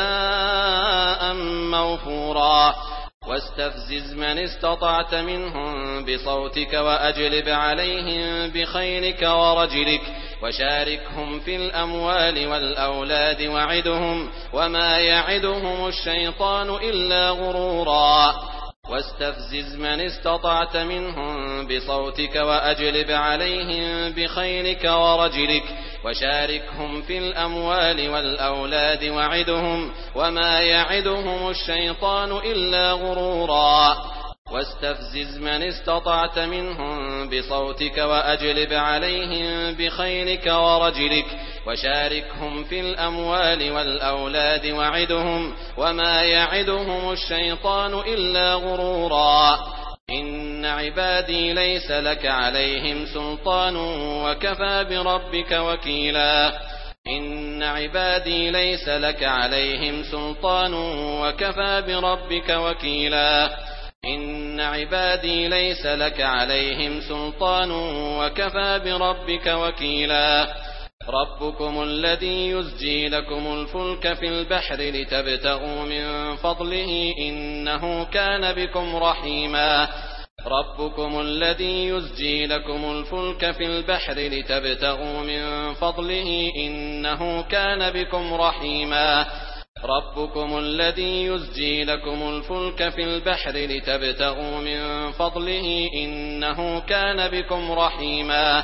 جزاء موفورا واستفزز من استطعت منهم بصوتك وأجلب عليهم بخيلك ورجلك وشاركهم في الأموال والأولاد وعدهم وما يعدهم الشيطان إلا غرورا واستفزز من استطعت منهم بصوتك وأجلب عليهم بخيلك ورجلك وشاركهم في الأموال والأولاد وعدهم وما يعدهم الشيطان إلا غرورا واستفزز من استطعت منهم بصوتك وأجلب عليهم بخيلك ورجلك وشاركهم في الأموال والأولاد وعدهم وما يعدهم الشيطان إلا غرورا إن عبادي ليس لك عليهم سلطان وكفى بربك وكيلا إن عبادي ليس لك عليهم سلطان وكفى بربك وكيلا إن عبادي ليس لك عليهم سلطان وكفى بربك وكيلا ربكم الذي يزجي لكم الفلك في البحر لتبتغوا من فضله إنه كان بكم رحيما ربكم الذي يزجي لكم الفلك في البحر لتبتغوا من فضله إنه كان بكم رحيما ربكم الذي يزجي لكم الفلك في البحر لتبتغوا من فضله إنه كان بكم رحيما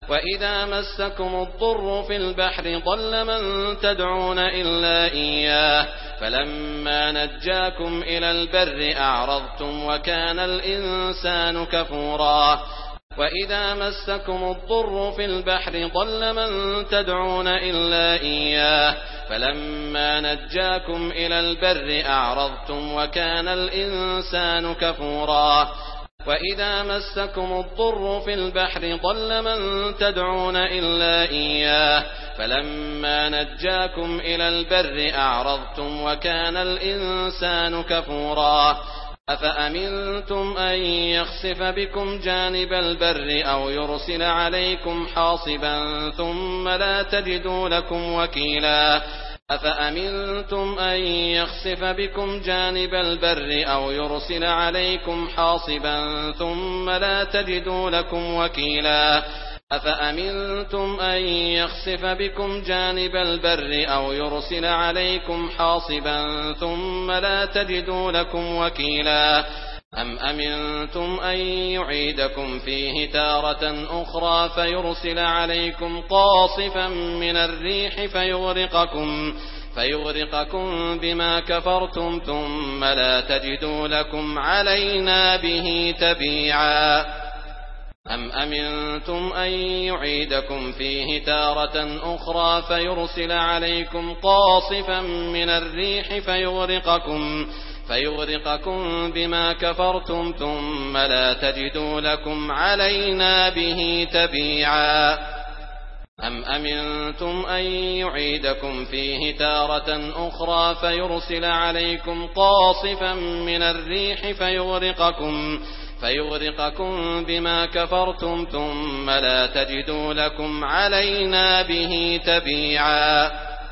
وإذا مسكم الضر في البحر ضل من تدعون إلا إياه فلما نجاكم إلى البر أعرضتم وكان الإنسان كفورا وإذا مسكم الضر في البحر ضل من تدعون إلا إياه فلما نجاكم إلى البر أعرضتم وكان الإنسان كفورا وإذا مسكم الضر في البحر ضل من تدعون إلا إياه فلما نجاكم إلى البر أعرضتم وكان الإنسان كفورا أفأمنتم أن يخسف بكم جانب البر أو يرسل عليكم حاصبا ثم لا تجدوا لكم وكيلا أفأمنتم أن يخسف بكم جانب البر أو يرسل عليكم حاصبا ثم لا تجدوا لكم وكيلا أفأمنتم أن يخسف بكم جانب البر أو يرسل عليكم حاصبا ثم لا تجدوا لكم وكيلا أم أمنتم أن يعيدكم فيه تارة أخرى فيرسل عليكم قاصفا من الريح فيغرقكم, فيغرقكم بما كفرتم ثم لا تجدوا لكم علينا به تبيعا أم أمنتم أن يعيدكم فيه تارة أخرى فيرسل عليكم قاصفا من الريح فيغرقكم, فيغرقكم بما كفرتم ثم لا تجدوا لكم علينا به تبيعا أم أمنتم أن يعيدكم فيه تارة أخرى فيرسل عليكم قاصفا من الريح فيغرقكم, فيغرقكم بما كفرتم ثم لا تجدوا لكم علينا به تبيعا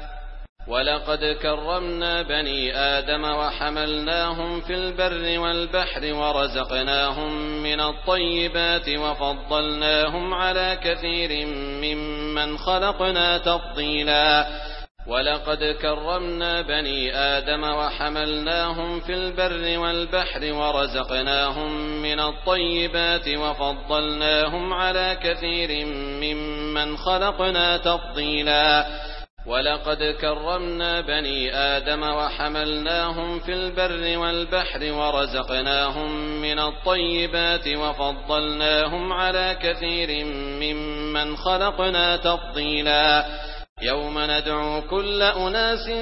ولقد كرمنا بني آدم وحملناهم في البر والبحر ورزقناهم من الطيبات وفضلناهم على كثير ممن خلقنا تفضيلا ولقد كرمنا بني آدم وحملناهم في البر والبحر ورزقناهم من الطيبات وفضلناهم على كثير ممن خلقنا تفضيلا ولقد كرمنا بني آدم وحملناهم في البر والبحر ورزقناهم من الطيبات وفضلناهم على كثير ممن خلقنا تفضيلا يوم ندعو كل أناس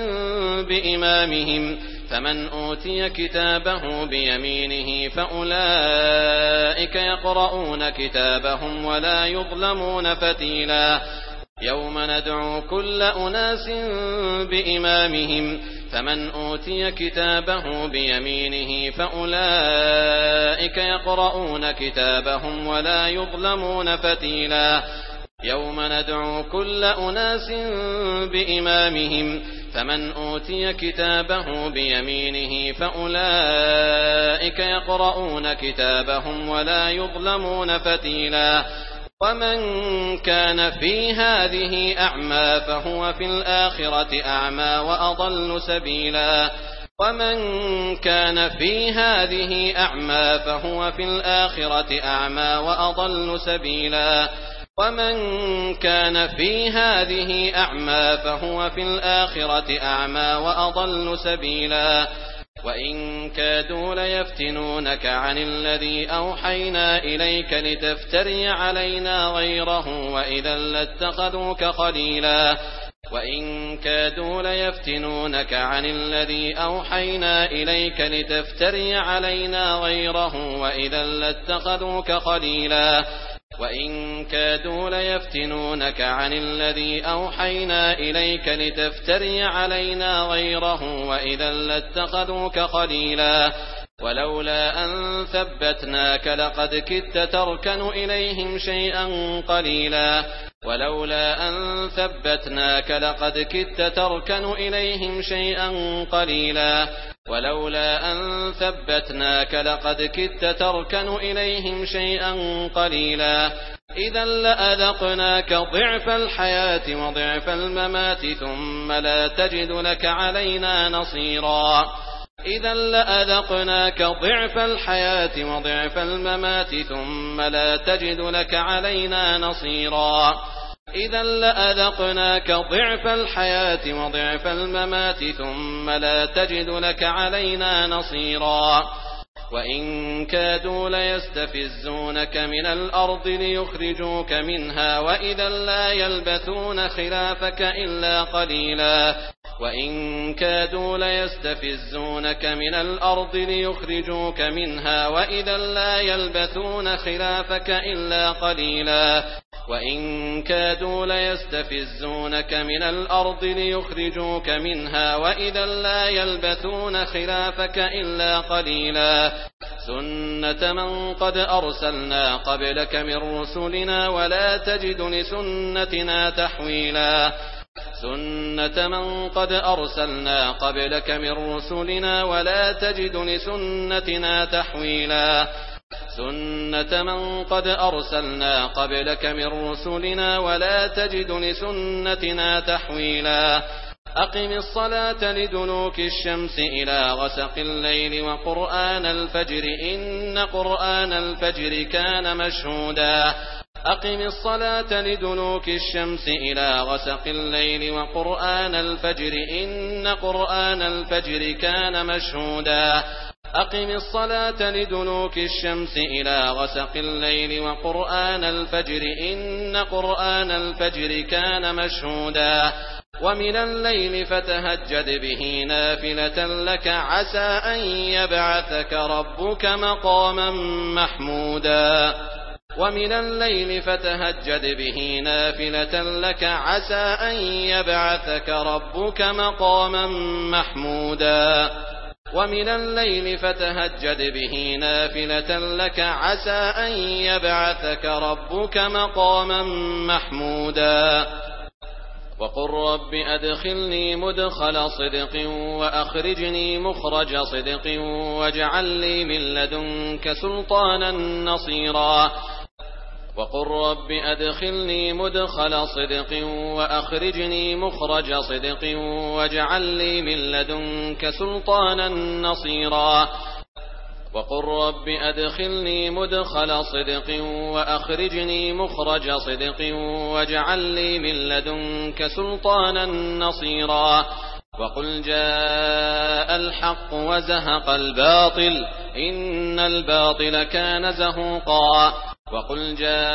بإمامهم فمن أوتي كتابه بيمينه فأولئك يقرؤون كتابهم ولا يظلمون فتيلا يوم ندعو كل أناس بإمامهم فمن أوتي كتابه بيمينه فأولئك يقرؤون كتابهم ولا يظلمون فتيلا يوم ندعو كل أناس بإمامهم فمن أوتي كتابه بيمينه فأولئك يقرؤون كتابهم ولا يظلمون فتيلا ومن كان في هذه أعمى فهو في الآخرة أعمى وأضل سبيلا ومن كان في هذه أعمى فهو في الآخرة أعمى وأضل سبيلا ومن كان في هذه أعمى فهو في الآخرة أعمى وأضل سبيلا وإن كادوا ليفتنونك عن الذي أوحينا إليك لتفتري علينا غيره وإذا لاتخذوك خليلا وإن كادوا ليفتنونك عن الذي أوحينا إليك لتفتري علينا غيره وإذا لاتخذوك خليلا وإن كادوا ليفتنونك عن الذي أوحينا إليك لتفتري علينا غيره وإذا لاتخذوك خليلا ولولا أن ثبتناك لقد كدت تركن إليهم شيئا قليلا ولولا أن ثبتناك لقد كدت تركن إليهم شيئا قليلا ولولا أن ثبتناك لقد كدت تركن إليهم شيئا قليلا إذا لأذقناك ضعف الحياة وضعف الممات ثم لا تجد لك علينا نصيرا إذا لأذقناك ضعف الحياة وضعف الممات ثم لا تجد لك علينا نصيرا إذا لأذقناك ضعف الحياة وضعف الممات ثم لا تجد لك علينا نصيرا وإن كادوا ليستفزونك من الأرض ليخرجوك منها وإذا لا يلبثون خلافك إلا قليلا وإن كادوا ليستفزونك من الأرض ليخرجوك منها وإذا لا يلبثون خلافك إلا قليلا وإن كادوا ليستفزونك من الأرض ليخرجوك منها وإذا لا يلبثون خلافك إلا قليلا سنة من قد أرسلنا قبلك من رسلنا ولا تجد لسنتنا تحويلا سنة من قد أرسلنا قبلك من رسلنا ولا تجد لسنتنا تحويلا سنة من قد أرسلنا قبلك من رسلنا ولا تجد لسنتنا تحويلا أقم الصلاة لدلوك الشمس إلى غسق الليل وقرآن الفجر إن قرآن الفجر كان مشهودا أقم الصلاة لدلوك الشمس إلى غسق الليل وقرآن الفجر إن قرآن الفجر كان مشهودا أقم الصلاة لدلوك الشمس إلى غسق الليل وقرآن الفجر إن قرآن الفجر كان مشهودا ومن الليل فتهجد به نافلة لك عسى أن يبعثك ربك مقاما محمودا ومن الليل فتهجد به نافلة لك عسى أن يبعثك ربك مقاما محمودا ومن الليل فتهجد به نافلة لك عسى أن يبعثك ربك مقاما محمودا وقل رب أدخلني مدخل صدق وأخرجني مخرج صدق واجعل لي من لدنك سلطانا نصيرا وقل رب أدخلني مدخل صدق وأخرجني مخرج صدق واجعل لي من لدنك سلطانا نصيرا وقل رب أدخلني مدخل صدق وأخرجني مخرج صدق واجعل لي من لدنك سلطانا نصيرا وقل جاء الحق وزهق الباطل إن الباطل كان زهوقا وقل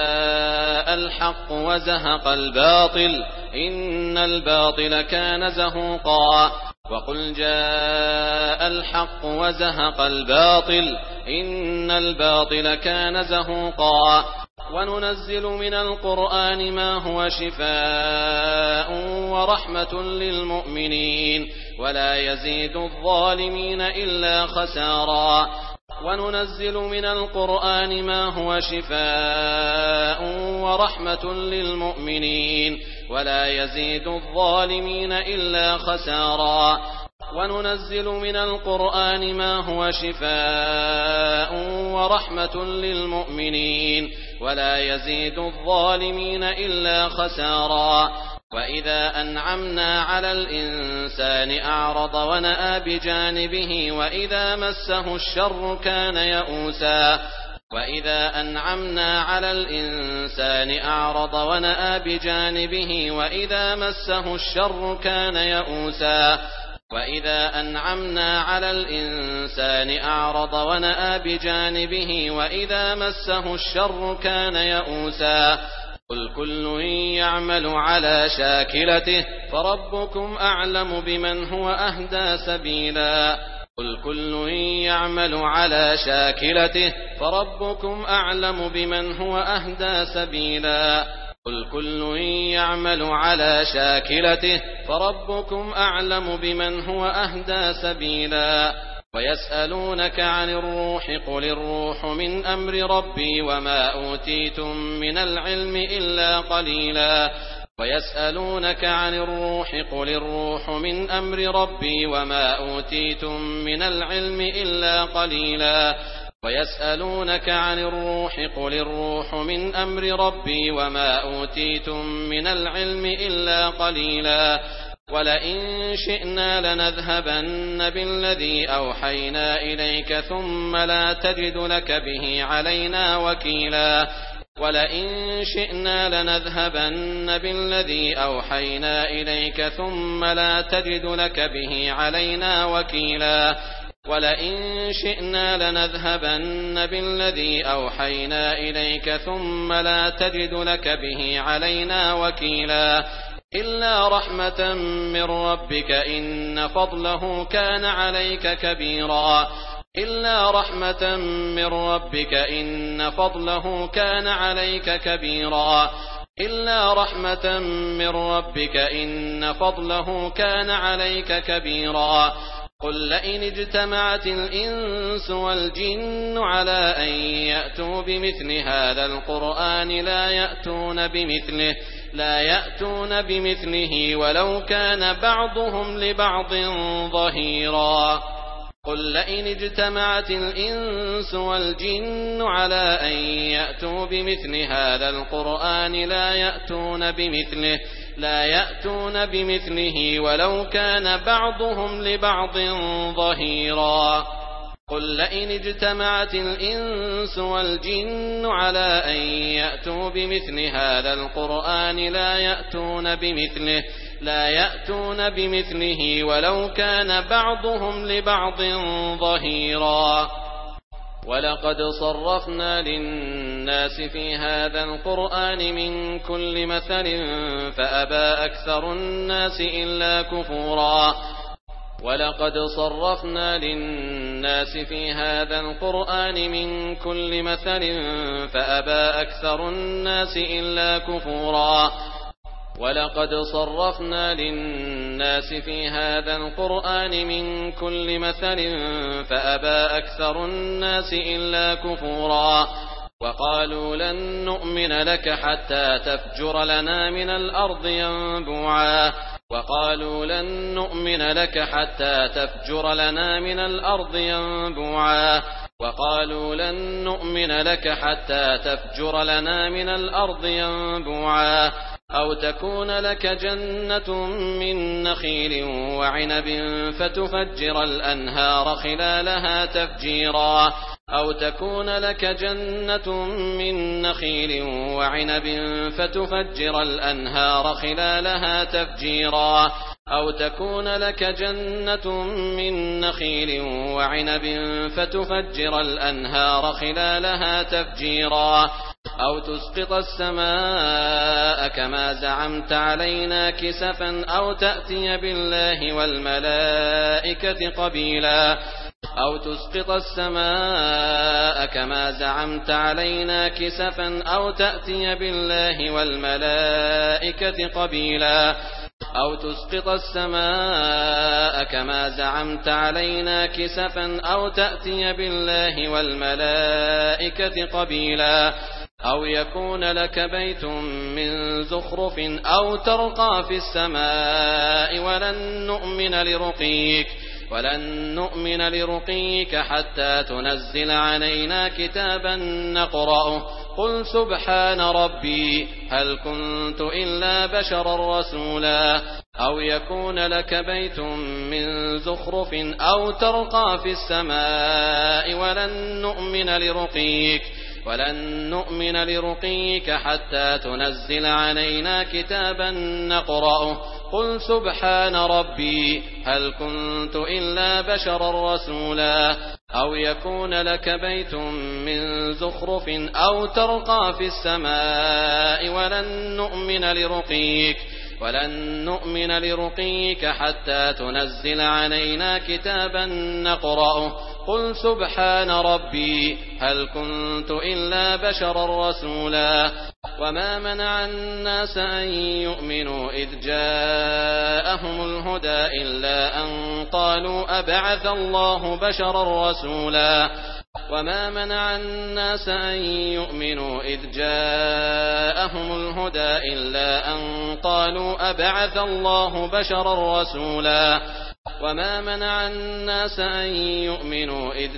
جاء الحق وزهق الباطل إن الباطل كان زهوقا وقل جاء الحق وزهق الباطل إن الباطل كان زهوقا وننزل من القرآن ما هو شفاء ورحمة للمؤمنين ولا يزيد الظالمين إلا خسارا وننزل من القرآن ما هو شفاء ورحمة للمؤمنين ولا يزيد الظالمين إلا خسارا وننزل من القرآن ما هو شفاء ورحمة للمؤمنين ولا يزيد الظالمين إلا خسارا وإذا أنعمنا على الإنسان أعرض ونأى بجانبه وإذا مسه الشر كان يئوسا وإذا أنعمنا على الإنسان أعرض ونأى بجانبه وإذا مسه الشر كان يئوسا وإذا أنعمنا على الإنسان أعرض ونأى بجانبه وإذا مسه الشر كان يئوسا قل كل يعمل على شاكلته فربكم أعلم بمن هو أهدى سبيلا قل كل يعمل على شاكلته فربكم أعلم بمن هو أهدى سبيلا قل كل يعمل على شاكلته فربكم أعلم بمن هو أهدى سبيلا ويسألونك عن الروح قل الروح من أمر ربي وما أوتيتم من العلم إلا قليلا ويسألونك عن الروح قل الروح من أمر ربي وما أوتيتم من العلم إلا قليلا ويسألونك عن الروح قل الروح من أمر ربي وما أوتيتم من العلم إلا قليلا ولئن شئنا لنذهبن بالذي أوحينا إليك ثم لا تجد لك به علينا وكيلا ولئن شئنا لنذهبن بالذي أوحينا إليك ثم لا تجد لك به علينا وكيلا ولئن شئنا لنذهبن بالذي أوحينا إليك ثم لا تجد لك به علينا وكيلا إلا رحمة من ربك إن فضله كان عليك كبيرا إلا رحمة من ربك إن فضله كان عليك كبيرا إلا رحمة من ربك إن فضله كان عليك كبيرا قل لئن اجتمعت الإنس والجن على أن يأتوا بمثل هذا القرآن لا يأتون بمثله لا يأتون بمثله ولو كان بعضهم لبعض ظهيرا قل لئن اجتمعت الإنس والجن على أن يأتوا بمثل هذا القرآن لا يأتون بمثله لا يأتون بمثله ولو كان بعضهم لبعض ظهيرا قل لئن اجتمعت الإنس والجن على أن يأتوا بمثل هذا القرآن لا يأتون بمثله لا يأتون بمثله ولو كان بعضهم لبعض ظهيرا ولقد صرفنا للناس في هذا القرآن من كل مثل فأبى أكثر الناس إلا كفورا ولقد صرفنا للناس في هذا القرآن من كل مثل فأبى أكثر الناس إلا كفورا ولقد صرفنا للناس في هذا القرآن من كل مثل فأبى أكثر الناس إلا كفورا وقالوا لن نؤمن لك حتى تفجر لنا من الأرض ينبوعا وقالوا لن نؤمن لك حتى تفجر لنا من الأرض ينبوعا وقالوا لن نؤمن لك حتى تفجر لنا من الأرض ينبوعا أو تكون لك جنة من نخيل وعنب فتفجر الأنهار خلالها تفجيرا أو تكون لك جنة من نخيل وعنب فتفجر الأنهار خلالها تفجيرا أو تكون لك جنة من نخيل وعنب فتفجر الأنهار خلالها تفجيرا أو تسقط السماء كما زعمت علينا كسفا أو تأتي بالله والملائكة قبيلا أو تسقط السماء كما زعمت علينا كسفا أو تأتي بالله والملائكة قبيلا أو تسقط السماء كما زعمت علينا كسفا أو تأتي بالله والملائكة قبيلا أو يكون لك بيت من زخرف أو ترقى في السماء ولن نؤمن لرقيك ولن نؤمن لرقيك حتى تنزل علينا كتابا نقرأه قل سبحان ربي هل كنت إلا بشرا رسولا أو يكون لك بيت من زخرف أو ترقى في السماء ولن نؤمن لرقيك ولن نؤمن لرقيك حتى تنزل علينا كتابا نقرأه قل سبحان ربي هل كنت إلا بشرا رسولا أو يكون لك بيت من زخرف أو ترقى في السماء ولن نؤمن لرقيك ولن نؤمن لرقيك حتى تنزل علينا كتابا نقرأه قل سبحان ربي هل كنت إلا بشرا رسولا وما منع الناس أن يؤمنوا إذ جاءهم الهدى إلا أن قالوا أبعث الله بشرا رسولا وما منع الناس أن يؤمنوا إذ جاءهم الهدى إلا أن قالوا أبعث الله بشرا رسولا وما منع الناس أن يؤمنوا إذ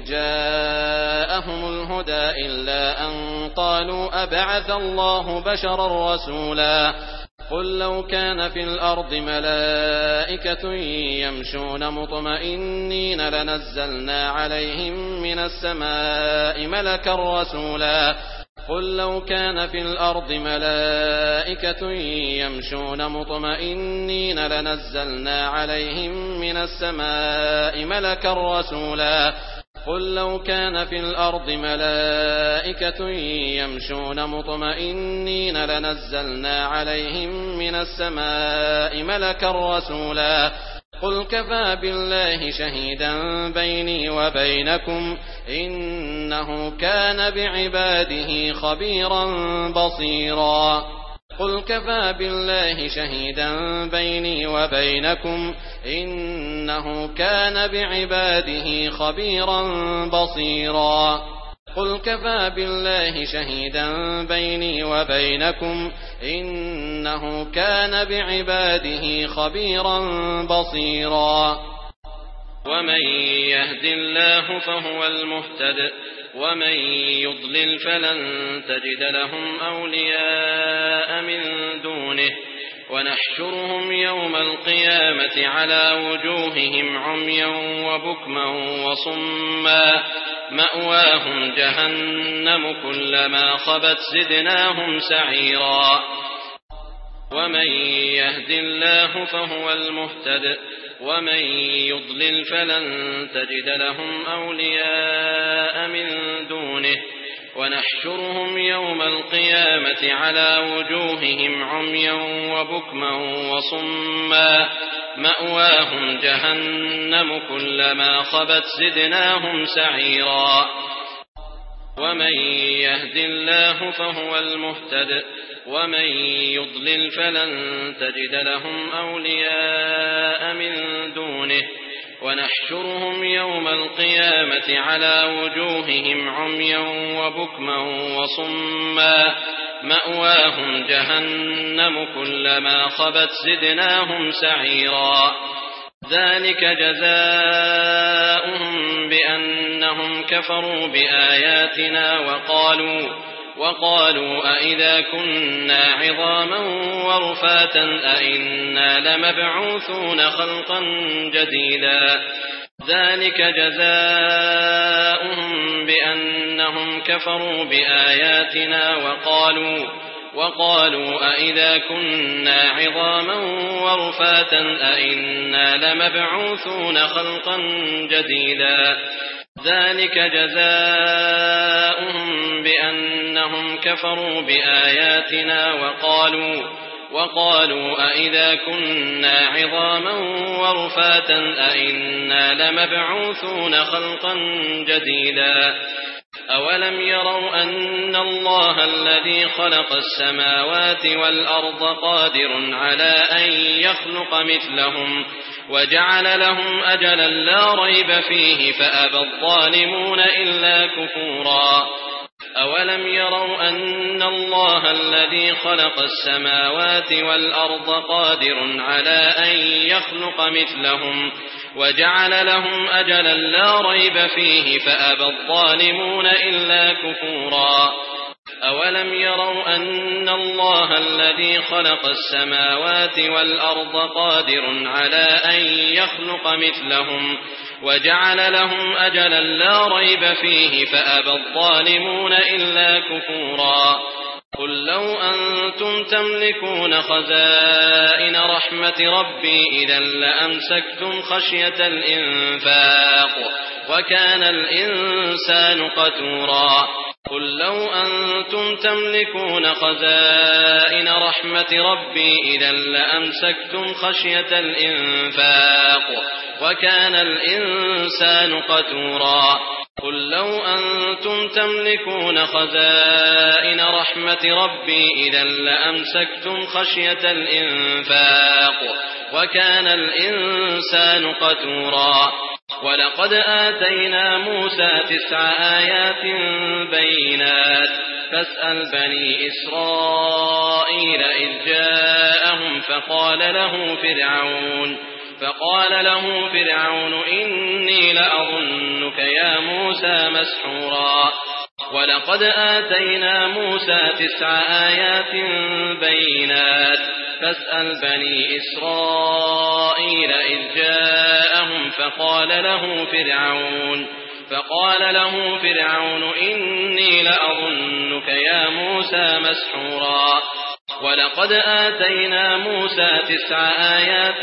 جاءهم الهدى إلا أن قالوا أبعث الله بشرا رسولا قل لو كان في الأرض ملائكة يمشون مطمئنين لنزلنا عليهم من السماء ملكا رسولا قل لو كان في الأرض ملائكة يمشون مطمئنين لنزلنا عليهم من السماء ملكا رسولا قل لو كان في الأرض ملائكة يمشون مطمئنين لنزلنا عليهم من السماء ملكا رسولا قل كفى بالله شهيدا بيني وبينكم إنه كان بعباده خبيرا بصيرا قل كفى بالله شهيدا بيني وبينكم إنه كان بعباده خبيرا بصيرا قل كفى بالله شهيدا بيني وبينكم إنه كان بعباده خبيرا بصيرا ومن يهد الله فهو المهتد ومن يضلل فلن تجد لهم أولياء من دونه ونحشرهم يوم القيامة على وجوههم عميا وبكما وصما مأواهم جهنم كلما خبت زدناهم سعيرا ومن يهد الله فهو المهتد ومن يضلل فلن تجد لهم أولياء من دونه ونحشرهم يوم القيامة على وجوههم عميا وبكما وصما مأواهم جهنم كلما خبت زدناهم سعيرا ومن يهد الله فهو المهتد ومن يضلل فلن تجد لهم أولياء من دونه ونحشرهم يوم القيامة على وجوههم عميا وبكما وصما مأواهم جهنم كلما خبت زدناهم سعيرا ذلك جزاؤهم بأنهم كفروا بآياتنا وقالوا وقالوا أئذا كنا عظاما ورفاتا أئنا لمبعوثون خلقا جديدا ذلك جزاؤهم بأنهم كفروا بآياتنا وقالوا وقالوا أئذا كنا عظاما ورفاتا أئنا لمبعوثون خلقا جديدا ذلك جزاؤهم بأنهم كفروا بآياتنا وقالوا وقالوا أئذا كنا عظاما ورفاتا أئنا لمبعوثون خلقا جديدا أولم يروا أن الله الذي خلق السماوات والأرض قادر على أن يخلق مثلهم وجعل لهم أجلا لا ريب فيه فأبى الظالمون إلا كفورا أولم يروا أن الله الذي خلق السماوات والأرض قادر على أن يخلق مثلهم وجعل لهم أجلا لا ريب فيه فأبى الظالمون إلا كفورا أولم يروا أن الله الذي خلق السماوات والأرض قادر على أن يخلق مثلهم وجعل لهم أجلا لا ريب فيه فأبى الظالمون إلا كفورا قل لو أنتم تملكون خزائن رحمة ربي إذا لأمسكتم خشية الإنفاق وكان الإنسان قتورا قل لو أنتم تملكون خزائن رحمة ربي إذا لأمسكتم خشية الإنفاق وكان الإنسان قتورا قل لو أنتم تملكون خزائن رحمة ربي إذا لأمسكتم خشية الإنفاق وكان الإنسان قتورا ولقد آتينا موسى تسع آيات بينات فاسأل بني إسرائيل إذ جاءهم فقال له فرعون فقال له فرعون إني لأظنك يا موسى مسحورا ولقد آتينا موسى تسع آيات بينات فاسأل بني إسرائيل إذ جاءهم فقال له فرعون فقال له فرعون إني لأظنك يا موسى مسحورا ولقد آتينا موسى تسع آيات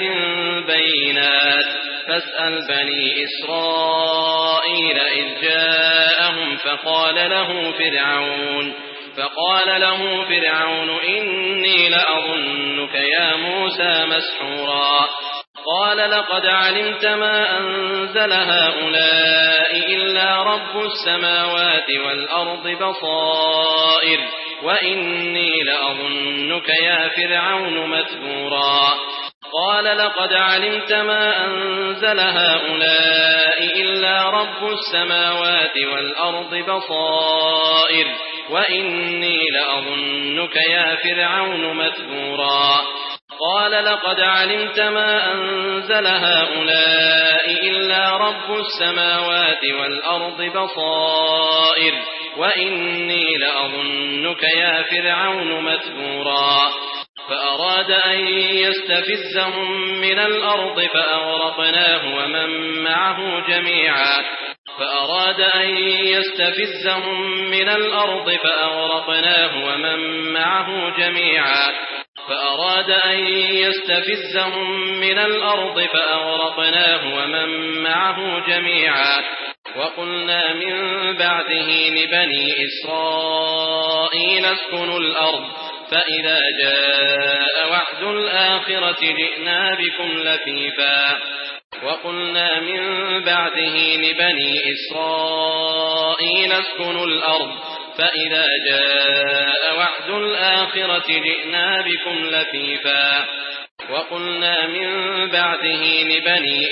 بينات فاسأل بني إسرائيل إذ جاءهم فقال له فرعون فقال له فرعون إني لأظنك يا موسى مسحورا قال لقد علمت ما أنزل هؤلاء إلا رب السماوات والأرض بصائر وإني لأظنك يا فرعون مثبورا قال لقد علمت ما أنزل هؤلاء إلا رب السماوات والأرض بصائر وإني لأظنك يا فرعون مثبورا قال لقد علمت ما أنزل هؤلاء إلا رب السماوات والأرض بصائر وإني لأظنك يا فرعون مثبورا فأراد أن يستفزهم من الأرض فأغرقناه ومن معه جميعا فأراد أن يستفزهم من الأرض فأغرقناه ومن معه جميعا فأراد أن يستفزهم من الأرض فأغرقناه ومن معه جميعا وقلنا من بعده لبني إسرائيل اسكنوا الأرض فإذا جاء وعد الآخرة جئنا بكم لفيفا وقلنا من بعده لبني إسرائيل اسكنوا الأرض فإذا جاء وعد الآخرة جئنا بكم لفيفا وقلنا من بعده لبني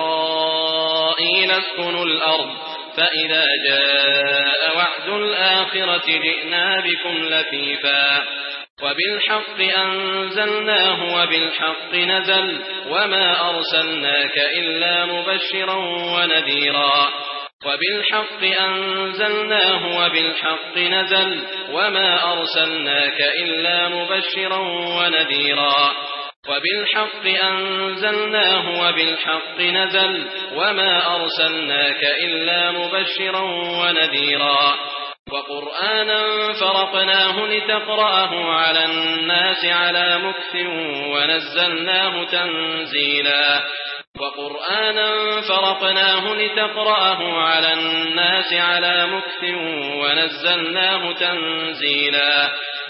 إسرائيل اسكنوا الأرض فإذا جاء وعد الآخرة جئنا بكم لفيفا وبالحق أنزلناه وبالحق نزل وما أرسلناك إلا مبشرا ونذيرا وبالحق أنزلناه وبالحق نزل وما أرسلناك إلا مبشرا ونذيرا وبالحق أنزلناه وبالحق نزل وما أرسلناك إلا مبشرا ونذيرا وقرآنا فرقناه لتقرأه على الناس على مكث ونزلناه تنزيلا وقرآنا فرقناه لتقرأه على الناس على مكث ونزلناه تنزيلا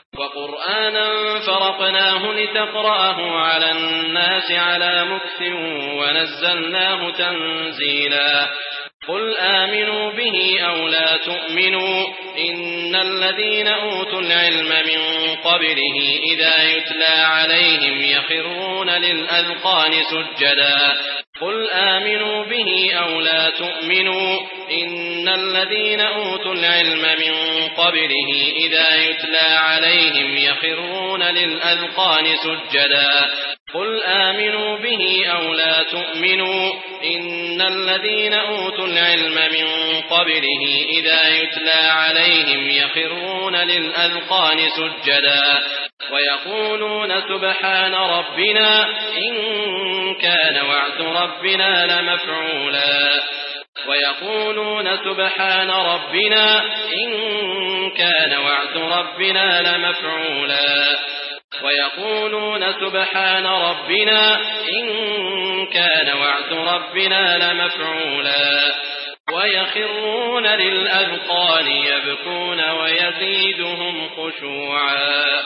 وقرآنا فرقناه لتقرأه على الناس على مكث ونزلناه تنزيلا قل آمنوا به أو لا تؤمنوا إن الذين أوتوا العلم من قبله إذا يتلى عليهم يخرون للأذقان سجدا قل آمنوا به أو لا تؤمنوا إن الذين أوتوا العلم من قبله إذا يتلى عليهم يخرون للأذقان سجدا قل آمنوا به أو لا تؤمنوا إن الذين أوتوا العلم من قبله إذا يتلى عليهم يخرون للأذقان سجدا ويقولون سبحان ربنا إن كان وعد ربنا لمفعولا ويقولون سبحان ربنا إن كان وعد ربنا لمفعولا ويقولون سبحان ربنا إن كان وعد ربنا لمفعولا ويخرون للأذقان يبكون ويزيدهم خشوعا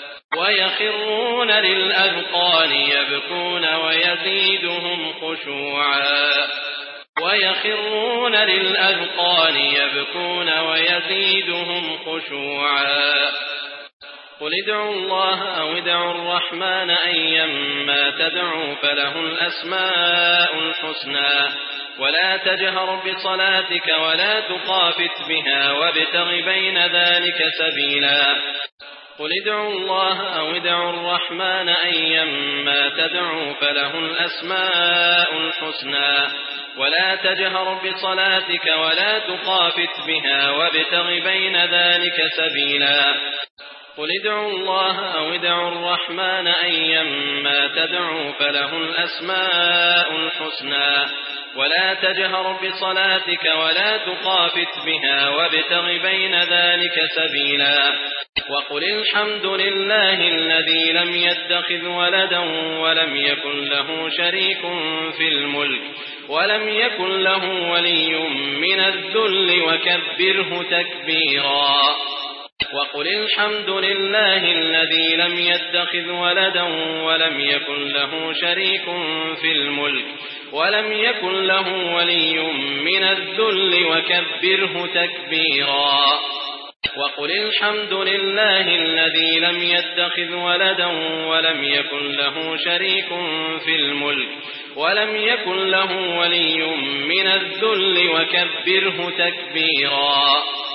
ويخرون للأذقان يبكون ويزيدهم خشوعا ويخرون للأذقان يبكون ويزيدهم خشوعا قل ادعوا الله أو ادعوا الرحمن أيما تدعوا فله الأسماء الحسنى ولا تجهر بصلاتك ولا تخافت بها وابتغ بين ذلك سبيلا قل ادعوا الله أو ادعوا الرحمن أيما تدعوا فله الأسماء الحسنى ولا تجهر بصلاتك ولا تخافت بها وابتغ بين ذلك سبيلا قل ادعوا الله أو ادعوا الرحمن أيما تدعوا فله الأسماء الحسنى ولا تجهر بصلاتك ولا تخافت بها وابتغ بين ذلك سبيلا وقل الحمد لله الذي لم يتخذ ولدا ولم يكن له شريك في الملك ولم يكن له ولي من الذل وكبره تكبيرا وقل الحمد لله الذي لم يتخذ ولدا ولم يكن له شريك في الملك ولم يكن له ولي من الذل وكبره تكبيرا وقل الحمد لله الذي لم يتخذ ولدا ولم يكن له شريك في الملك ولم يكن له ولي من الذل وكبره تكبيرا.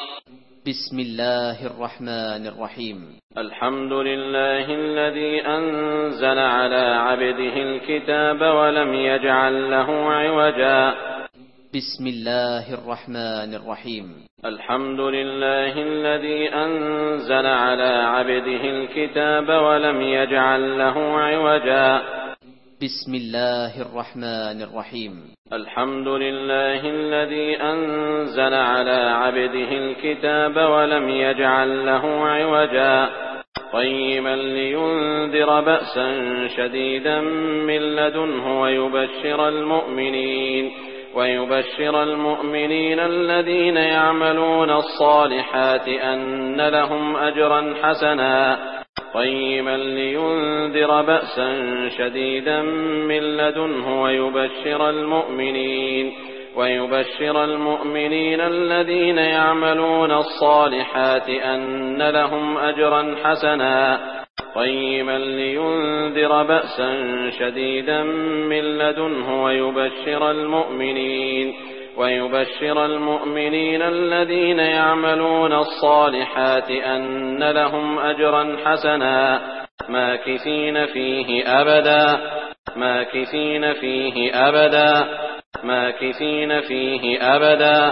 بسم الله الرحمن الرحيم. الحمد لله الذي أنزل على عبده الكتاب ولم يجعل له عوجا. بسم الله الرحمن الرحيم. الحمد لله الذي أنزل على عبده الكتاب ولم يجعل له عوجا. بسم الله الرحمن الرحيم. الحمد لله الذي أنزل على عبده الكتاب ولم يجعل له عوجا قيما لينذر بأسا شديدا من لدنه ويبشر المؤمنين ويبشر المؤمنين الذين يعملون الصالحات أن لهم أجرا حسنا قيما لينذر بأسا شديدا من لدنه ويبشر المؤمنين ويبشر المؤمنين الذين يعملون الصالحات أن لهم أجرا حسنا قيما لينذر بأسا شديدا من لدنه ويبشر المؤمنين ويبشر المؤمنين الذين يعملون الصالحات أن لهم أجرا حسنا ماكثين فيه أبدا ماكثين فيه أبدا ماكثين فيه أبدا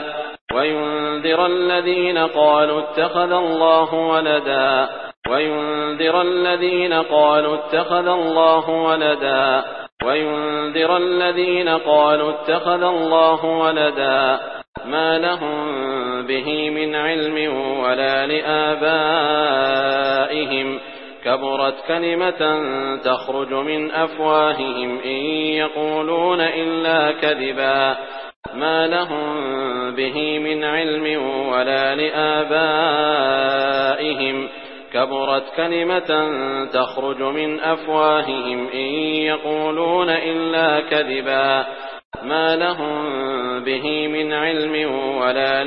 وينذر الذين قالوا اتخذ الله ولدا وينذر الذين قالوا اتخذ الله ولدا وينذر الذين قالوا اتخذ الله ولدا ما لهم به من علم ولا لآبائهم كبرت كلمة تخرج من أفواههم إن يقولون إلا كذبا ما لهم به من علم ولا لآبائهم كبرت كلمة تخرج من أفواههم إن يقولون إلا كذبا ما لهم به من علم ولا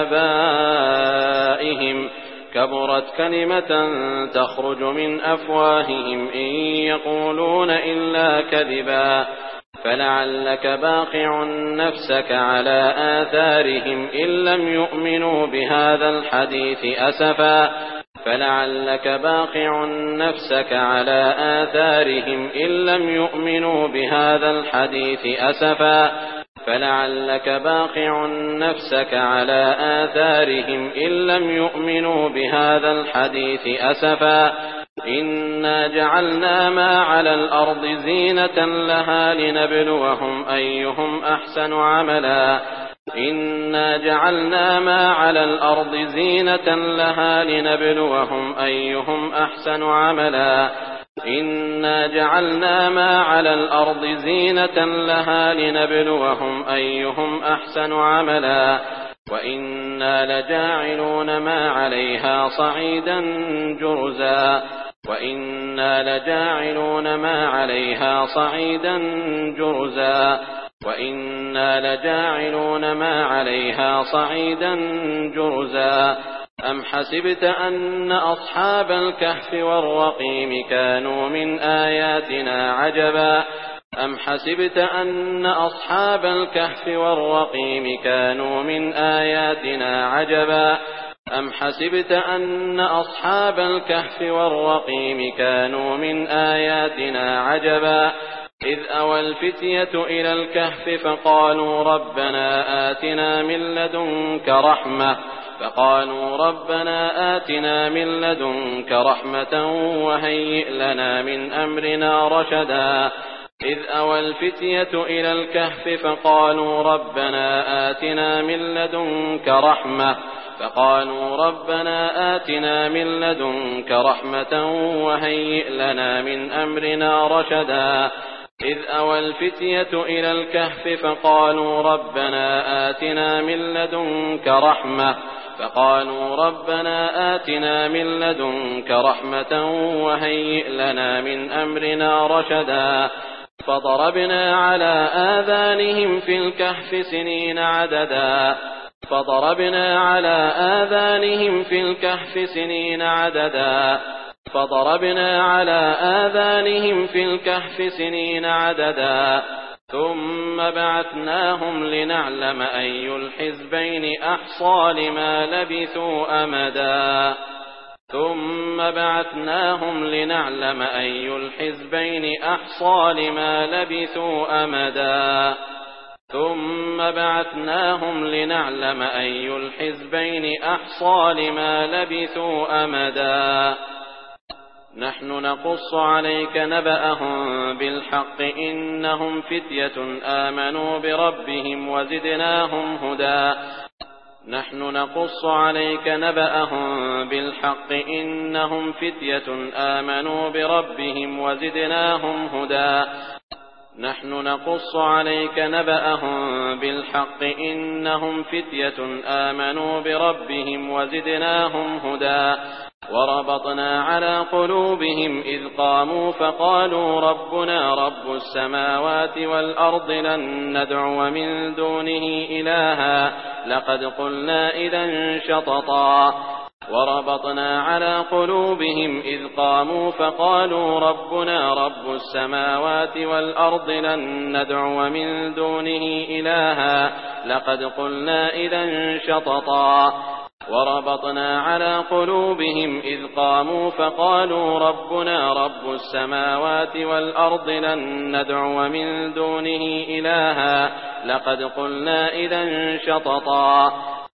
لآبائهم كبرت كلمة تخرج من أفواههم إن يقولون إلا كذبا فلعلك باقع نفسك على آثارهم إن لم يؤمنوا بهذا الحديث أسفا فلعلك باقع نفسك على آثارهم إن لم يؤمنوا بهذا الحديث أسفا فلعلك باقع نفسك على آثارهم إن لم يؤمنوا بهذا الحديث أسفا إنا جعلنا ما على الأرض زينة لها لنبلوهم أيهم أحسن عملا إنا جعلنا ما على الأرض زينة لها لنبلوهم أيهم أحسن عملا إنا جعلنا ما على الأرض زينة لها لنبلوهم أيهم أحسن عملا وإنا لجاعلون ما عليها صعيدا جرزا وإنا لجاعلون ما عليها صعيدا جرزا وإنا لجاعلون ما عليها صعيدا جرزا أم حسبت أن أصحاب الكهف والرقيم كانوا من آياتنا عجبا أم حسبت أن أصحاب الكهف والرقيم كانوا من آياتنا عجبا أم حسبت أن أصحاب الكهف والرقيم كانوا من آياتنا عجبا إذ أوى الفتية إلى الكهف فقالوا ربنا آتنا من لدنك رحمة فقالوا ربنا آتنا من لدنك رحمة وهيئ لنا من أمرنا رشدا إذ أوى الفتية إلى الكهف فقالوا ربنا آتنا من لدنك رحمة فقالوا ربنا آتنا من لدنك رحمة وهيئ لنا من أمرنا رشدا إذ أوى الفتية إلى الكهف فقالوا ربنا آتنا من لدنك رحمة فقالوا ربنا آتنا من لدنك رحمة وهيئ لنا من أمرنا رشدا فضربنا على آذانهم في الكهف سنين عددا فضربنا على آذانهم في الكهف سنين عددا فضربنا على آذانهم في الكهف سنين عددا ثم بعثناهم لنعلم أي الحزبين أحصى لما لبثوا أمدا ثم بعثناهم لنعلم أي الحزبين أحصى لما لبثوا أمدا ثم بعثناهم لنعلم أي الحزبين أحصى لما لبثوا أمدا نحن نقص عليك نبأهم بالحق إنهم فتية آمنوا بربهم وزدناهم هدى نحن نقص عليك نبأهم بالحق إنهم فتية آمنوا بربهم وزدناهم هدى نحن نقص عليك نبأهم بالحق إنهم فتية آمنوا بربهم وزدناهم هدى وربطنا على قلوبهم إذ قاموا فقالوا ربنا رب السماوات والأرض لن ندعو من دونه إلها لقد قلنا إذا شططا وربطنا على قلوبهم إذ قاموا فقالوا ربنا رب السماوات والأرض لن ندعو من دونه إلها لقد قلنا إذا شططا وربطنا على قلوبهم إذ قاموا فقالوا ربنا رب السماوات والأرض لن ندعو من دونه إلها لقد قلنا إذا شططا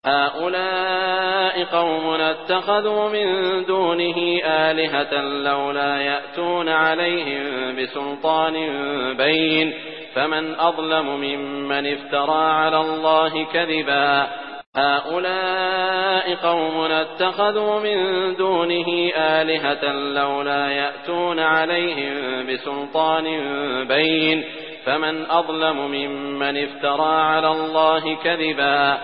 هؤلاء قوم اتخذوا من دونه آلهة لولا يأتون عليهم بسلطان بين فمن أظلم ممن افترى على الله كذبا هؤلاء قوم اتخذوا من دونه آلهة لولا يأتون عليهم بسلطان بين فمن أظلم ممن افترى على الله كذبا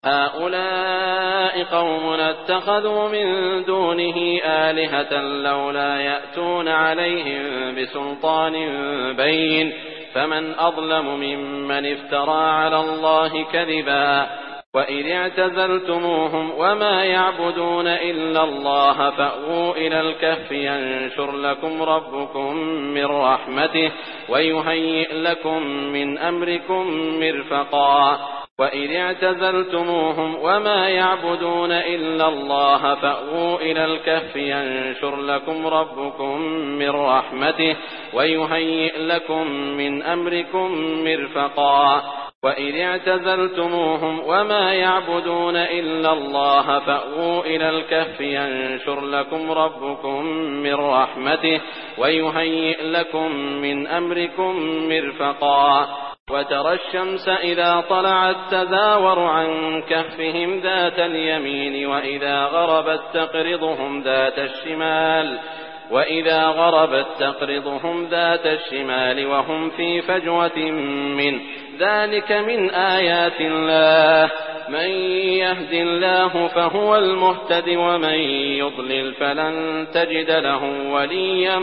هؤلاء قوم اتخذوا من دونه آلهة لولا يأتون عليهم بسلطان بين فمن أظلم ممن افترى على الله كذبا وإذ اعتزلتموهم وما يعبدون إلا الله فأووا إلى الكهف ينشر لكم ربكم من رحمته ويهيئ لكم من أمركم مرفقا وإذ اعتزلتموهم وما يعبدون إلا الله فأووا إلى الكهف ينشر لكم ربكم من رحمته ويهيئ لكم من أمركم مرفقا وإذ اعتزلتموهم وما يعبدون إلا الله فأووا إلى الكهف ينشر لكم ربكم من رحمته ويهيئ لكم من أمركم مرفقا وترى الشمس إذا طلعت تزاور عن كهفهم ذات اليمين وإذا غربت تقرضهم ذات الشمال وإذا غربت تقرضهم ذات الشمال وهم في فجوة منه ذلك من آيات الله من يهد الله فهو المهتد ومن يضلل فلن تجد له وليا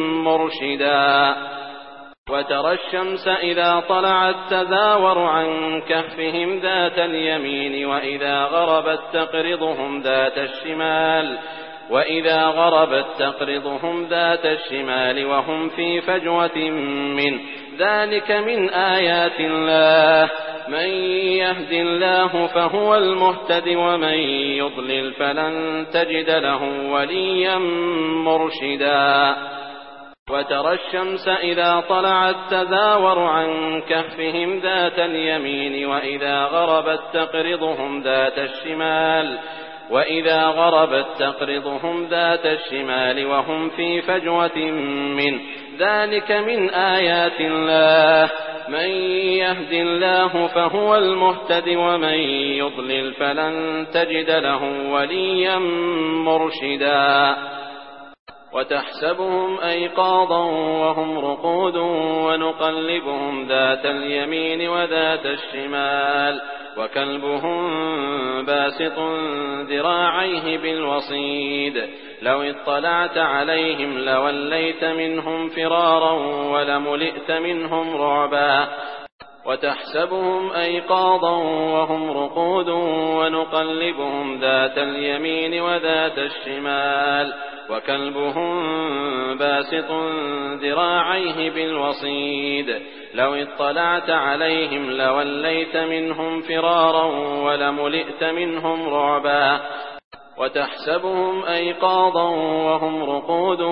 مرشدا وترى الشمس إذا طلعت تزاور عن كهفهم ذات اليمين وإذا غربت تقرضهم ذات الشمال وإذا غربت تقرضهم ذات الشمال وهم في فجوة منه ذلك من آيات الله من يهد الله فهو المهتد ومن يضلل فلن تجد له وليا مرشدا وترى الشمس إذا طلعت تزاور عن كهفهم ذات اليمين وإذا غربت تقرضهم ذات الشمال وإذا غربت تقرضهم ذات الشمال وهم في فجوة منه ذلك من آيات الله من يهد الله فهو المهتد ومن يضلل فلن تجد له وليا مرشدا وتحسبهم أيقاظا وهم رقود ونقلبهم ذات اليمين وذات الشمال وكلبهم باسط ذراعيه بالوصيد لو اطلعت عليهم لوليت منهم فرارا ولملئت منهم رعبا وتحسبهم أيقاظا وهم رقود ونقلبهم ذات اليمين وذات الشمال وكلبهم باسط ذراعيه بالوصيد لو اطلعت عليهم لوليت منهم فرارا ولملئت منهم رعبا وتحسبهم أيقاظا وهم رقود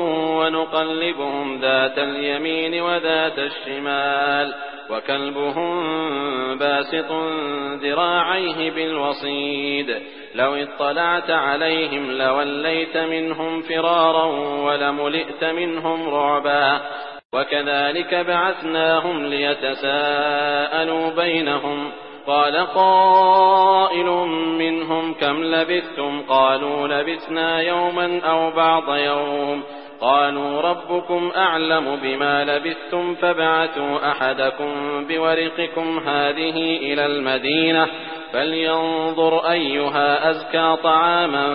ونقلبهم ذات اليمين وذات الشمال وكلبهم باسط ذراعيه بالوصيد لو اطلعت عليهم لوليت منهم فرارا ولملئت منهم رعبا وكذلك بعثناهم ليتساءلوا بينهم قال قائل منهم كم لبثتم قالوا لبثنا يوما أو بعض يوم قالوا ربكم أعلم بما لبثتم فابعثوا أحدكم بورقكم هذه إلى المدينة فلينظر أيها أزكى طعاما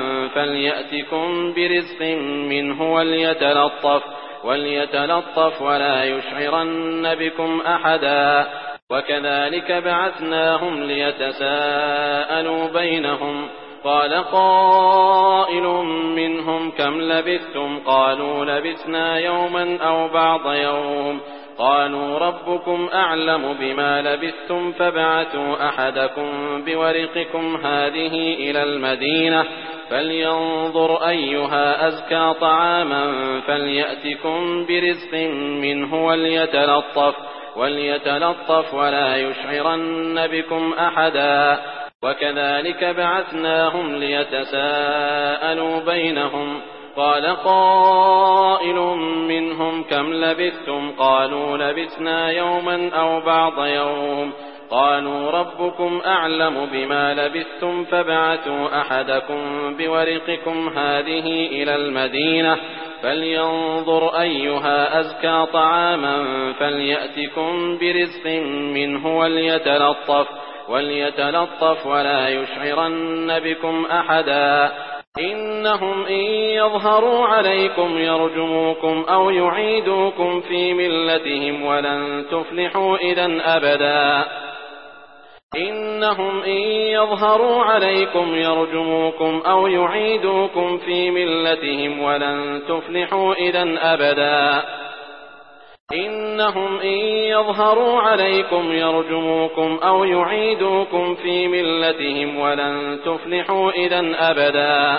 فليأتكم برزق منه وليتلطف وليتلطف ولا يشعرن بكم أحدا وكذلك بعثناهم ليتساءلوا بينهم قال قائل منهم كم لبثتم قالوا لبثنا يوما أو بعض يوم قالوا ربكم أعلم بما لبثتم فابعثوا أحدكم بورقكم هذه إلى المدينة فلينظر أيها أزكى طعاما فليأتكم برزق منه وليتلطف وليتلطف ولا يشعرن بكم أحدا وكذلك بعثناهم ليتساءلوا بينهم قال قائل منهم كم لبثتم قالوا لبثنا يوما أو بعض يوم قالوا ربكم أعلم بما لبثتم فابعثوا أحدكم بورقكم هذه إلى المدينة فلينظر أيها أزكى طعاما فليأتكم برزق منه وليتلطف وليتلطف ولا يشعرن بكم أحدا إنهم إن يظهروا عليكم يرجموكم أو يعيدوكم في ملتهم ولن تفلحوا إذا أبدا إنهم إن يظهروا عليكم يرجموكم أو يعيدوكم في ملتهم ولن تفلحوا إذا أبدا إنهم إن يظهروا عليكم يرجموكم أو يعيدوكم في ملتهم ولن تفلحوا إذا أبدا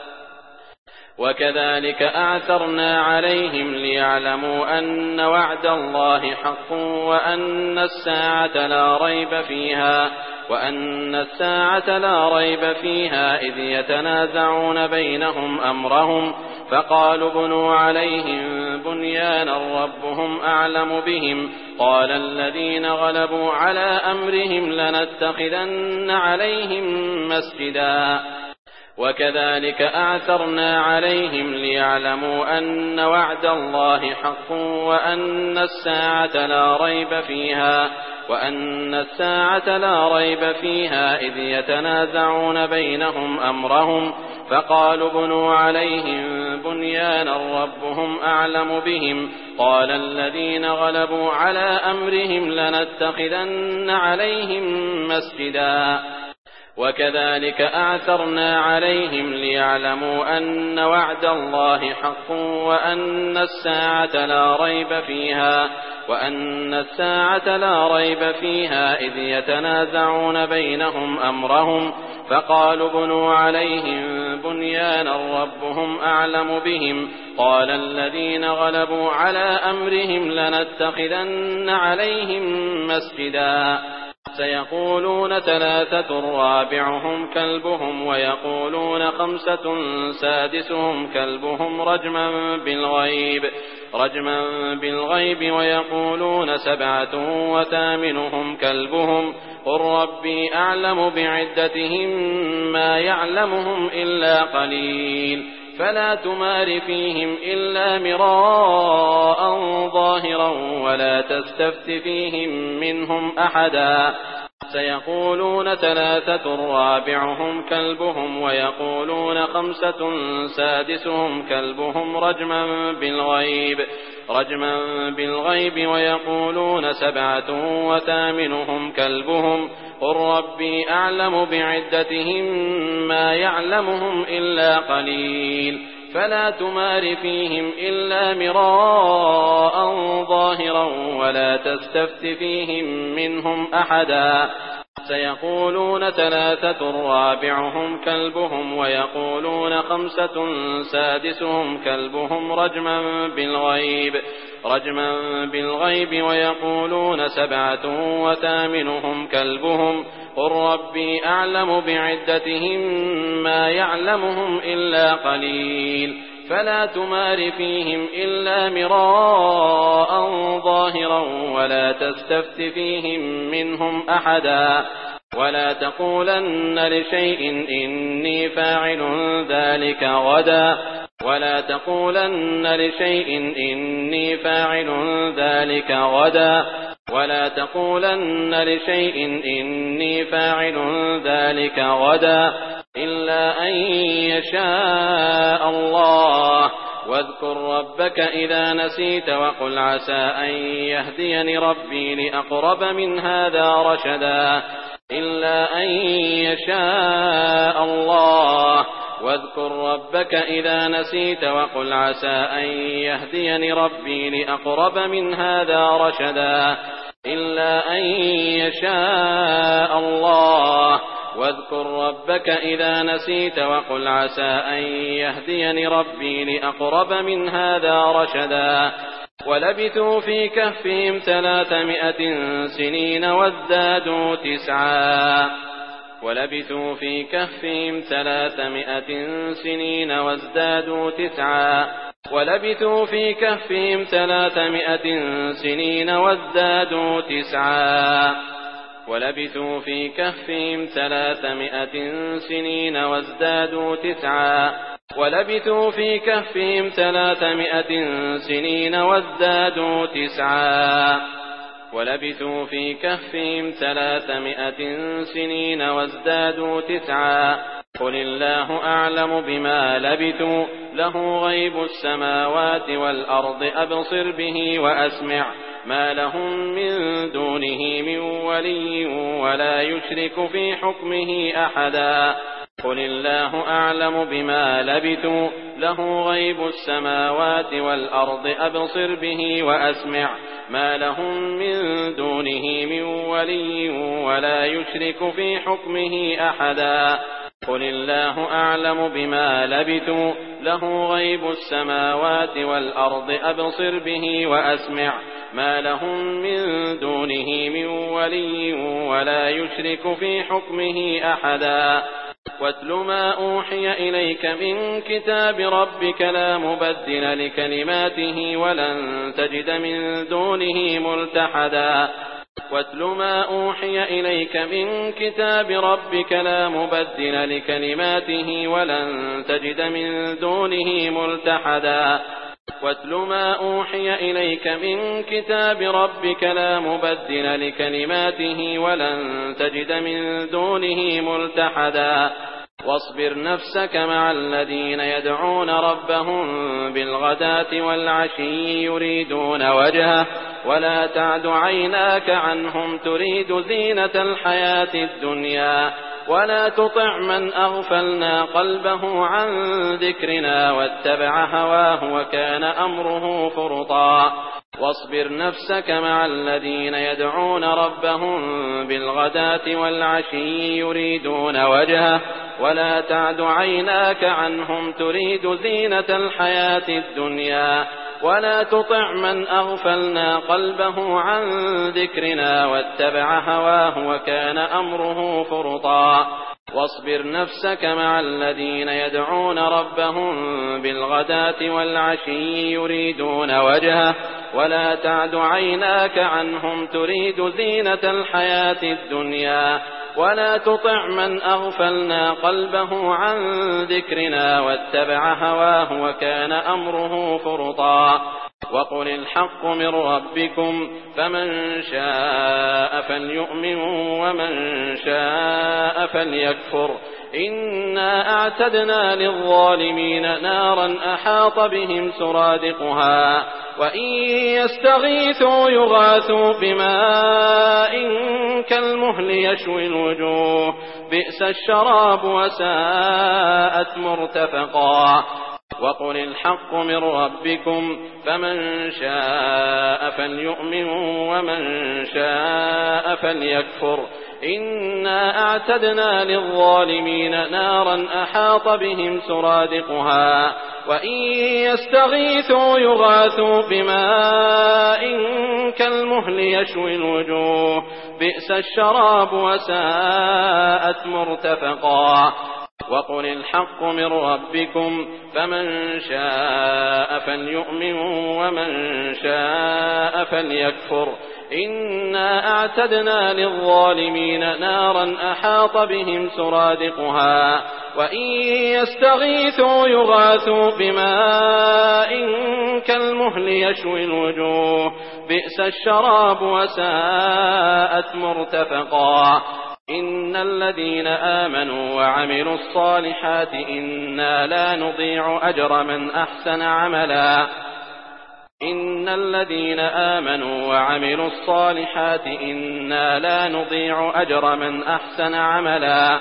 وكذلك أعثرنا عليهم ليعلموا أن وعد الله حق وأن الساعة لا ريب فيها وأن الساعة لا ريب فيها إذ يتنازعون بينهم أمرهم فقالوا بنوا عليهم بنيانا ربهم أعلم بهم قال الذين غلبوا على أمرهم لنتخذن عليهم مسجدا وكذلك أعثرنا عليهم ليعلموا أن وعد الله حق وأن الساعة لا ريب فيها وأن الساعة لا ريب فيها إذ يتنازعون بينهم أمرهم فقالوا بنوا عليهم بنيانا ربهم أعلم بهم قال الذين غلبوا على أمرهم لنتخذن عليهم مسجدا وكذلك أعثرنا عليهم ليعلموا أن وعد الله حق وأن الساعة لا ريب فيها وأن الساعة لا ريب فيها إذ يتنازعون بينهم أمرهم فقالوا بنوا عليهم بنيانا ربهم أعلم بهم قال الذين غلبوا على أمرهم لنتخذن عليهم مسجدا سيقولون ثلاثة رابعهم كلبهم ويقولون خمسة سادسهم كلبهم رجما بالغيب رجما بالغيب ويقولون سبعة وثامنهم كلبهم قل ربي أعلم بعدتهم ما يعلمهم إلا قليل فلا تمار فيهم إلا مراء ظاهرا ولا تستفت فيهم منهم أحدا سيقولون ثلاثة رابعهم كلبهم ويقولون خمسة سادسهم كلبهم رجما بالغيب رجما بالغيب ويقولون سبعة وثامنهم كلبهم قل ربي أعلم بعدتهم ما يعلمهم إلا قليل فلا تمار فيهم إلا مراء ظاهرا ولا تستفت فيهم منهم أحدا سيقولون ثلاثة رابعهم كلبهم ويقولون خمسة سادسهم كلبهم رجما بالغيب رجما بالغيب ويقولون سبعة وثامنهم كلبهم قل ربي أعلم بعدتهم ما يعلمهم إلا قليل فلا تمار فيهم إلا مراء ظاهرا ولا تستفت فيهم منهم أحدا ولا تقولن لشيء إني فاعل ذلك غدا ولا تقولن لشيء إني فاعل ذلك غدا ولا تقولن لشيء إني فاعل ذلك غدا إلا أن يشاء الله واذكر ربك إذا نسيت وقل عسى أن يهديني ربي لأقرب من هذا رشدا إلا أن يشاء الله واذكر ربك إذا نسيت وقل عسى أن يهديني ربي لأقرب من هذا رشدا إلا أن يشاء الله واذكر ربك إذا نسيت وقل عسى أن يهديني ربي لأقرب من هذا رشدا ولبثوا في كهفهم ثلاثمائة سنين وازدادوا تسعا ولبثوا في كهفهم ثلاثمائة سنين وازدادوا تسعا ولبثوا في كهفهم ثلاثمائة سنين وازدادوا تسعا ولبثوا في كهفهم ثلاثمائة سنين وازدادوا تسعا ولبثوا في كهفهم ثلاثمائة سنين وازدادوا تسعا ولبثوا في كهفهم ثلاثمائة سنين وازدادوا تسعا قل الله أعلم بما لبثوا له غيب السماوات والأرض أبصر به وأسمع ما لهم من دونه من ولي ولا يشرك في حكمه أحدا قل الله أعلم بما لبثوا له غيب السماوات والأرض أبصر به وأسمع ما لهم من دونه من ولي ولا يشرك في حكمه أحدا قل الله أعلم بما لبثوا له غيب السماوات والأرض أبصر به وأسمع ما لهم من دونه من ولي ولا يشرك في حكمه أحدا واتل ما أوحي إليك من كتاب ربك لا مبدل لكلماته ولن تجد من دونه ملتحدا واتل ما أوحي إليك من كتاب ربك لا مبدل لكلماته ولن تجد من دونه ملتحدا واتل ما أوحي إليك من كتاب ربك لا مبدل لكلماته ولن تجد من دونه ملتحدا واصبر نفسك مع الذين يدعون ربهم بالغداة والعشي يريدون وجهه ولا تعد عيناك عنهم تريد زينة الحياة الدنيا ولا تطع من أغفلنا قلبه عن ذكرنا واتبع هواه وكان أمره فرطا واصبر نفسك مع الذين يدعون ربهم بالغداة والعشي يريدون وجهه ولا تعد عيناك عنهم تريد زينة الحياة الدنيا ولا تطع من أغفلنا قلبه عن ذكرنا واتبع هواه وكان أمره فرطا واصبر نفسك مع الذين يدعون ربهم بالغداة والعشي يريدون وجهه ولا تعد عيناك عنهم تريد زينة الحياة الدنيا ولا تطع من أغفلنا قلبه عن ذكرنا واتبع هواه وكان أمره فرطا وقل الحق من ربكم فمن شاء فليؤمن ومن شاء فليكفر إنا أعتدنا للظالمين نارا أحاط بهم سرادقها وإن يستغيثوا يغاثوا بماء كالمهل يشوي الوجوه بئس الشراب وساءت مرتفقا وقل الحق من ربكم فمن شاء فليؤمن ومن شاء فليكفر إنا أعتدنا للظالمين نارا أحاط بهم سرادقها وإن يستغيثوا يغاثوا بماء كالمهل يشوي الوجوه بئس الشراب وساءت مرتفقا وقل الحق من ربكم فمن شاء فليؤمن ومن شاء فليكفر إنا أعتدنا للظالمين نارا أحاط بهم سرادقها وإن يستغيثوا يغاثوا بماء كالمهل يشوي الوجوه بئس الشراب وساءت مرتفقا إن الذين آمنوا وعملوا الصالحات إنا لا نضيع أجر من أحسن عملا إن الذين آمنوا وعملوا الصالحات إنا لا نضيع أجر من أحسن عملا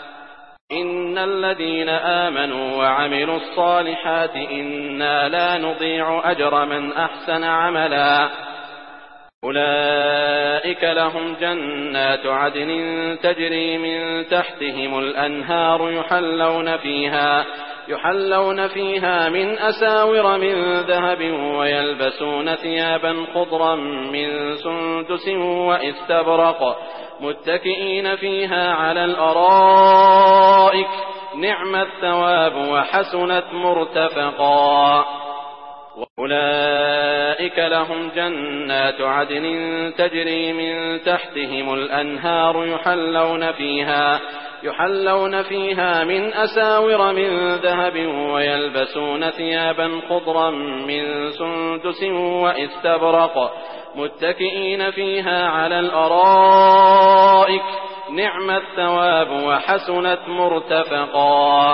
إن الذين آمنوا وعملوا الصالحات إنا لا نضيع أجر من أحسن عملا أولئك لهم جنات عدن تجري من تحتهم الأنهار يحلون فيها يحلون فيها من أساور من ذهب ويلبسون ثيابا خضرا من سندس وإستبرق متكئين فيها على الأرائك نعم الثواب وحسنت مرتفقا أولئك لهم جنات عدن تجري من تحتهم الأنهار يحلون فيها يحلون فيها من أساور من ذهب ويلبسون ثيابا خضرا من سندس وإستبرق متكئين فيها على الأرائك نعم الثواب وحسنت مرتفقا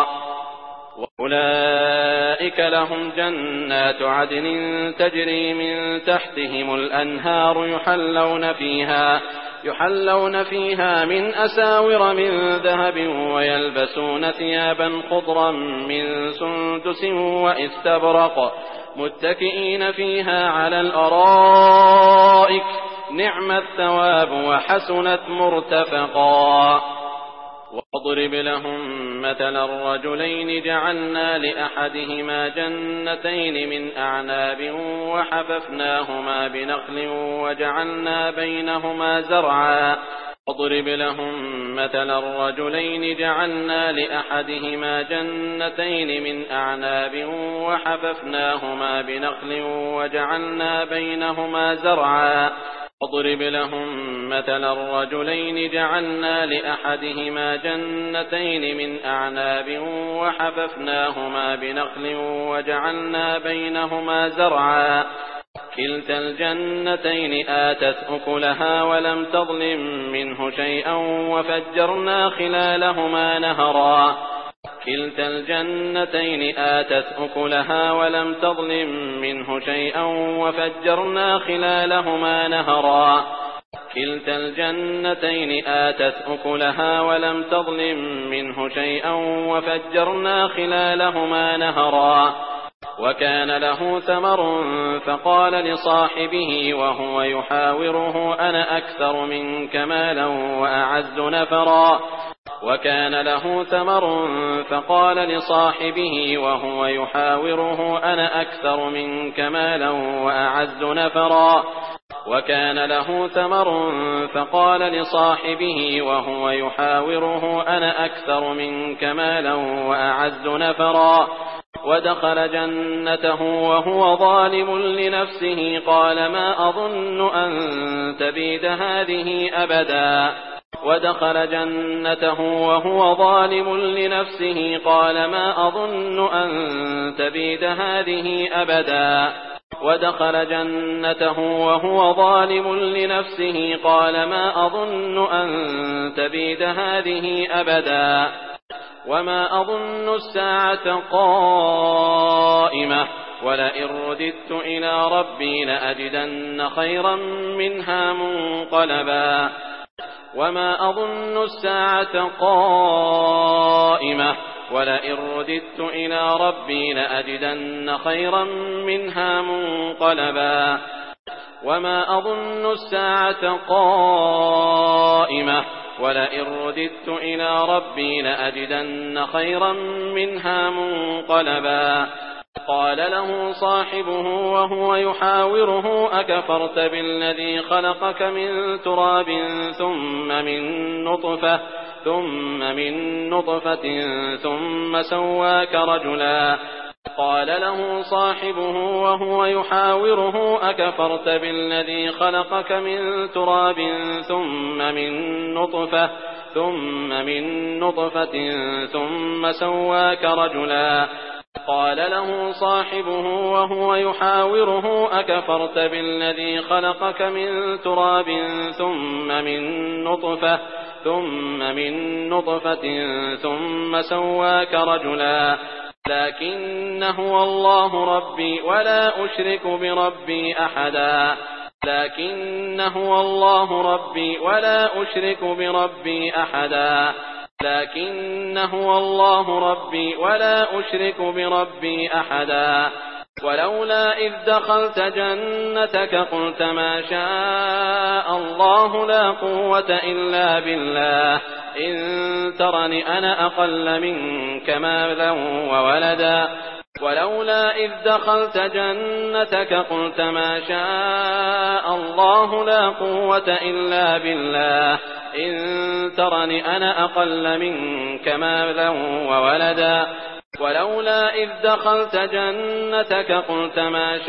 أولئك لهم جنات عدن تجري من تحتهم الأنهار يحلون فيها يحلون فيها من أساور من ذهب ويلبسون ثيابا خضرا من سندس وإستبرق متكئين فيها على الأرائك نعم الثواب وحسنت مرتفقا واضرب لهم مثل الرجلين جعلنا لأحدهما جنتين من أعناب وحففناهما بنخل وجعلنا بينهما زرعا واضرب لهم مثل الرجلين جعلنا لأحدهما جنتين من أعناب وحففناهما بنخل وجعلنا بينهما زرعا واضرب لهم مثل الرجلين جعلنا لأحدهما جنتين من أعناب وحففناهما بنخل وجعلنا بينهما زرعا كلتا الجنتين آتت أكلها ولم تظلم منه شيئا وفجرنا خلالهما نهرا كلتا الجنتين آتت أكلها ولم تظلم منه شيئا وفجرنا خلالهما نهرا كلتا الجنتين آتت أكلها ولم تظلم منه شيئا وفجرنا خلالهما نهرا وكان له ثمر فقال لصاحبه وهو يحاوره أنا أكثر منك مالا وأعز نفرا وكان له ثمر فقال لصاحبه وهو يحاوره أنا أكثر منك مالا وأعز نفرا وكان له ثمر فقال لصاحبه وهو يحاوره أنا أكثر منك مالا وأعز نفرا ودخل جنته وهو ظالم لنفسه قال ما أظن أن تبيد هذه أبدا ودخل جنته وهو ظالم لنفسه قال ما أظن أن تبيد هذه أبدا ودخل جنته وهو ظالم لنفسه قال ما أظن أن تبيد هذه أبدا وما أظن الساعة قائمة ولئن رددت إلى ربي لأجدن خيرا منها منقلبا وما أظن الساعة قائمة ولئن رددت إلى ربي لأجدن خيرا منها منقلبا وما أظن الساعة قائمة ولئن رددت إلى ربي لأجدن خيرا منها منقلبا قال له صاحبه وهو يحاوره أكفرت بالذي خلقك من تراب ثم من نطفة ثم من نطفة ثم سواك رجلا قال له صاحبه وهو يحاوره أكفرت بالذي خلقك من تراب ثم من نطفة ثم من نطفة ثم سواك رجلا قال له صاحبه وهو يحاوره أكفرت بالذي خلقك من تراب ثم من نطفة ثم من نطفة ثم سواك رجلا لكن هو الله ربي ولا أشرك بربي أحدا لكن هو الله ربي ولا أشرك بربي أحدا لكن هو الله ربي ولا أشرك بربي أحدا ولولا إذ دخلت جنتك قلت ما شاء الله لا قوة إلا بالله إن ترني أنا أقل منك مالا وولدا ولولا إذ دخلت جنتك قلت ما شاء الله لا قوة إلا بالله إن ترني أنا أقل منك مالا وولدا ولولا إذ دخلت جنتك قلت ما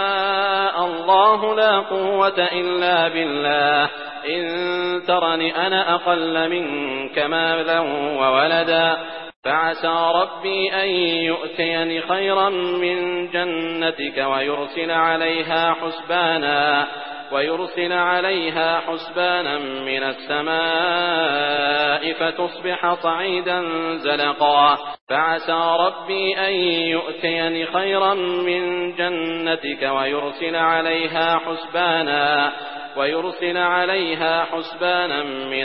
شاء الله لا قوة إلا بالله إن ترني أنا أقل منك مالا وولدا فعسى ربي أن يؤتيني خيرا من جنتك ويرسل عليها حسبانا ويرسل عليها حسبانا من السماء فتصبح صعيدا زلقا فعسى ربي أن يؤتيني خيرا من جنتك ويرسل عليها حسبانا ويرسل عليها حسبانا من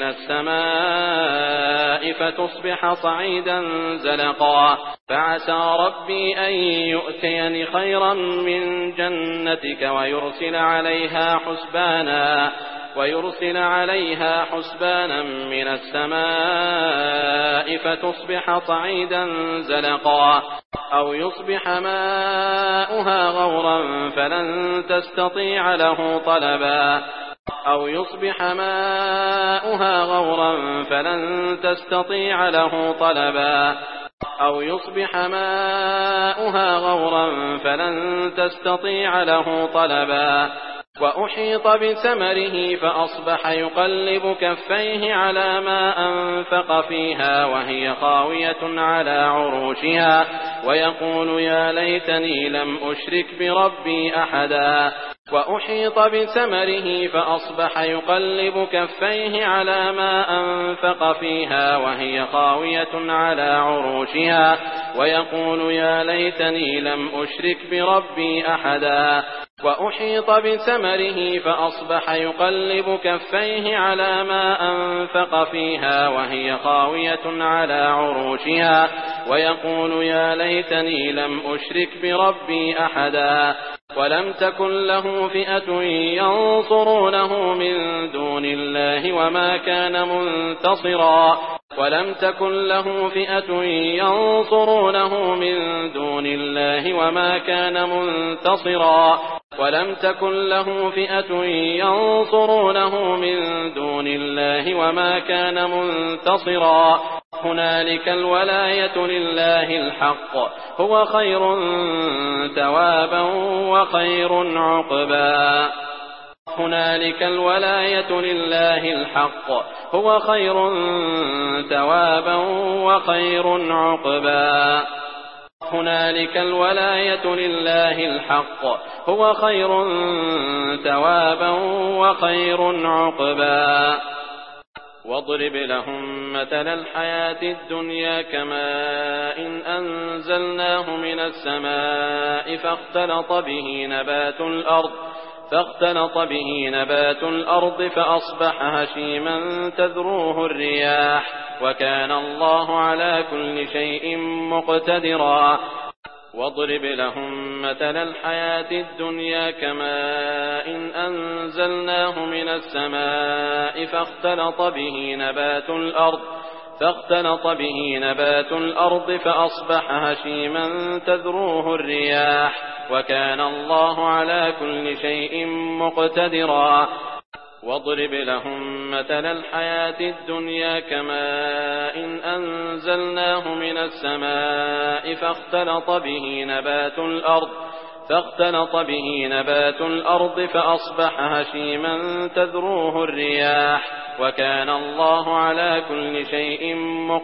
السماء فتصبح صعيدا زلقا فعسى ربي أن يؤتيني خيرا من جنتك ويرسل عليها حسبانا ويرسل عليها حسبانا من السماء فتصبح صعيدا زلقا أو يصبح ماؤها غورا فلن تستطيع له طلبا أو يصبح ماؤها غورا فلن تستطيع له طلبا أو يصبح ماؤها غورا فلن تستطيع له طلبا وأحيط بثمره فأصبح يقلب كفيه على ما أنفق فيها وهي خاوية على عروشها ويقول يا ليتني لم أشرك بربي أحدا وأحيط بثمره فأصبح يقلب كفيه على ما أنفق فيها وهي خاوية على عروشها ويقول يا ليتني لم أشرك بربي أحدا وأحيط بثمره فأصبح يقلب كفيه على ما أنفق فيها وهي خاوية على عروشها ويقول يا ليتني لم أشرك بربي أحدا ولم تكن له فئة ينصرونه من دون الله وما كان منتصرا ولم تكن له فئة ينصرونه من دون الله وما كان منتصرا ولم تكن له فئة ينصرونه من دون الله وما كان منتصرا هنالك الولاية لله الحق هو خير ثوابا وخير عقبا هنالك الولاية لله الحق هو خير ثوابا وخير عقبا هنالك الولاية لله الحق هو خير ثوابا وخير عقبا واضرب لهم مثل الحياة الدنيا كماء إن أنزلناه من السماء فاختلط به نبات الأرض فاختلط به نبات الأرض فأصبح هشيما تذروه الرياح وكان الله على كل شيء مقتدرا واضرب لهم مثل الحياة الدنيا كماء إن أنزلناه من السماء فاختلط به نبات الأرض فاختلط به نبات الأرض فأصبح هشيما تذروه الرياح وكان الله على كل شيء مقتدرا واضرب لهم مثل الحياة الدنيا كماء إن أنزلناه من السماء فاختلط به نبات الأرض فاختلط به نبات الأرض فأصبح هشيما تذروه الرياح وكان الله على كل شيء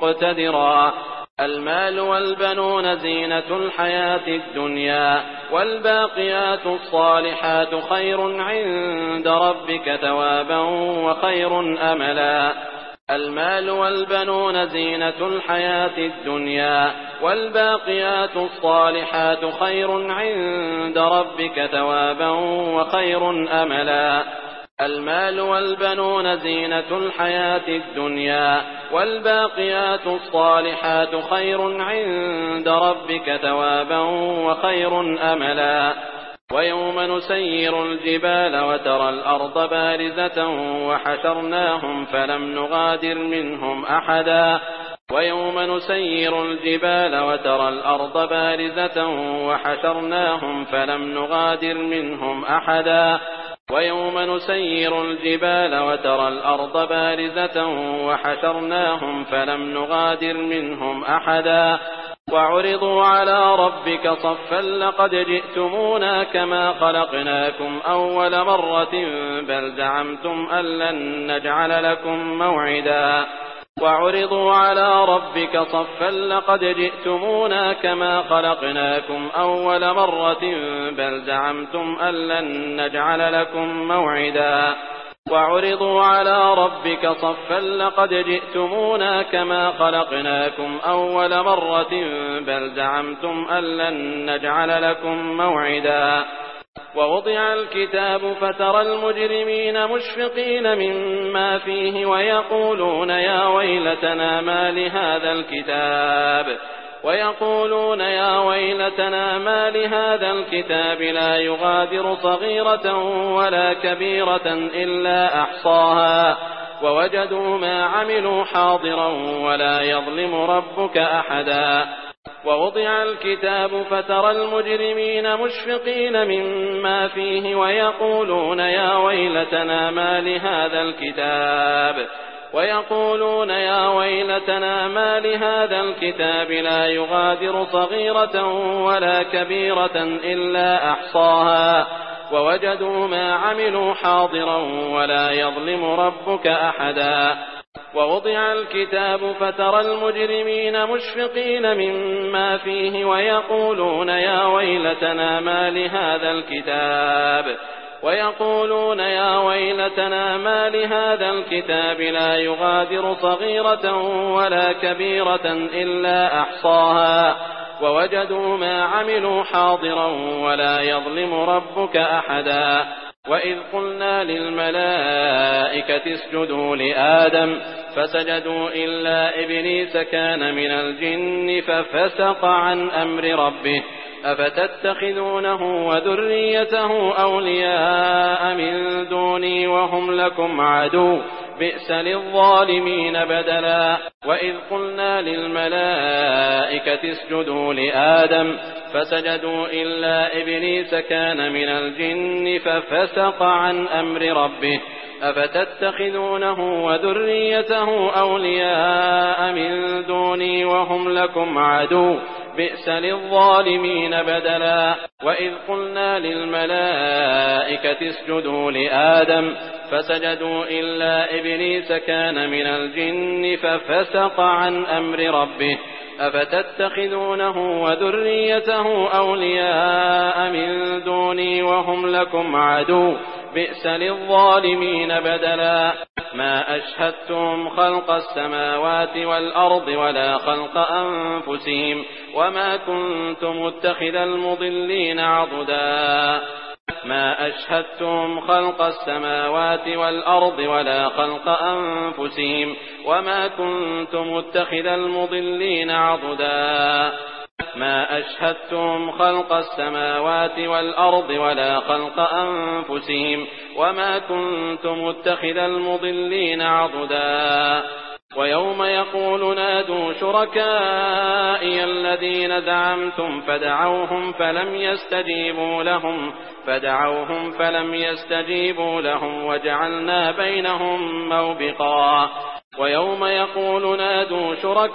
مقتدرا المال والبنون زينة الحياة الدنيا والباقيات الصالحات خير عند ربك ثوابا وخير أملا المال والبنون زينة الحياة الدنيا والباقيات الصالحات خير عند ربك ثوابا وخير أملا المال والبنون زينة الحياة الدنيا والباقيات الصالحات خير عند ربك ثوابا وخير أملا ويوم نسير الجبال وترى الأرض بارزة وحشرناهم فلم نغادر منهم أحدا ويوم نسير الجبال وترى الأرض بارزة وحشرناهم فلم نغادر منهم أحدا ويوم نسير الجبال وترى الأرض بارزة وحشرناهم فلم نغادر منهم أحدا وعرضوا على ربك صفا لقد جئتمونا كما خلقناكم أول مرة بل زعمتم أن لن نجعل لكم موعدا وعرضوا على ربك صفا لقد جئتمونا كما خلقناكم أول مرة بل زعمتم أن لن نجعل لكم موعدا وعرضوا على ربك صفا لقد جئتمونا كما خلقناكم أول مرة بل زعمتم أن لن نجعل لكم موعدا ووضع الكتاب فترى المجرمين مشفقين مما فيه ويقولون يا ويلتنا ما لهذا الكتاب ويقولون يا ويلتنا ما لهذا الكتاب لا يغادر صغيرة ولا كبيرة إلا أحصاها ووجدوا ما عملوا حاضرا ولا يظلم ربك أحدا ووضع الكتاب فترى المجرمين مشفقين مما فيه ويقولون يا ويلتنا ما لهذا الكتاب ويقولون يا ويلتنا ما لهذا الكتاب لا يغادر صغيرة ولا كبيرة إلا أحصاها ووجدوا ما عملوا حاضرا ولا يظلم ربك أحدا ووضع الكتاب فترى المجرمين مشفقين مما فيه ويقولون يا ويلتنا ما لهذا الكتاب ويقولون يا ويلتنا ما لهذا الكتاب لا يغادر صغيرة ولا كبيرة إلا أحصاها ووجدوا ما عملوا حاضرا ولا يظلم ربك أحدا وإذ قلنا للملائكة اسجدوا لآدم فسجدوا إلا إبليس كان من الجن ففسق عن أمر ربه أفتتخذونه وذريته أولياء من دوني وهم لكم عدو بئس للظالمين بدلا. وإذ قلنا للملائكة اسجدوا لآدم فسجدوا إلا إبليس كان من الجن ففسق عن أمر ربه أفتتخذونه وذريته أولياء من دوني وهم لكم عدو بئس للظالمين بدلا. وإذ قلنا للملائكة اسجدوا لآدم فسجدوا إلا إبليس كان من الجن ففسق عن أمر ربه أفتتخذونه وذريته أولياء من دوني وهم لكم عدو بئس للظالمين بدلا. ما أشهدتم خلق السماوات والأرض ولا خلق أنفسهم وما كنت متخذ المضلين عضدا. ما أشهدتم خلق السماوات والأرض ولا خلق أنفسهم وما كنت متخذ المضلين عضدا. ما أشهدتم خلق السماوات والأرض ولا خلق أنفسهم وما كنت متخذ المضلين عضدا. ويوم يقول نادوا شركائي الذين زعمتم فدعوهم فلم يستجيبوا لهم فدعوهم فلم يستجيبوا لهم وجعلنا بينهم موبقا. ويوم يقول نادوا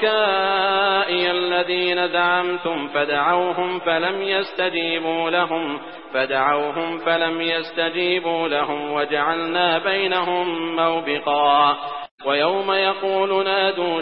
شركائي الذين زعمتم فدعوهم فلم يستجيبوا لهم فدعوهم فلم يستجيبوا لهم وجعلنا بينهم موبقا. ويوم يقول نادوا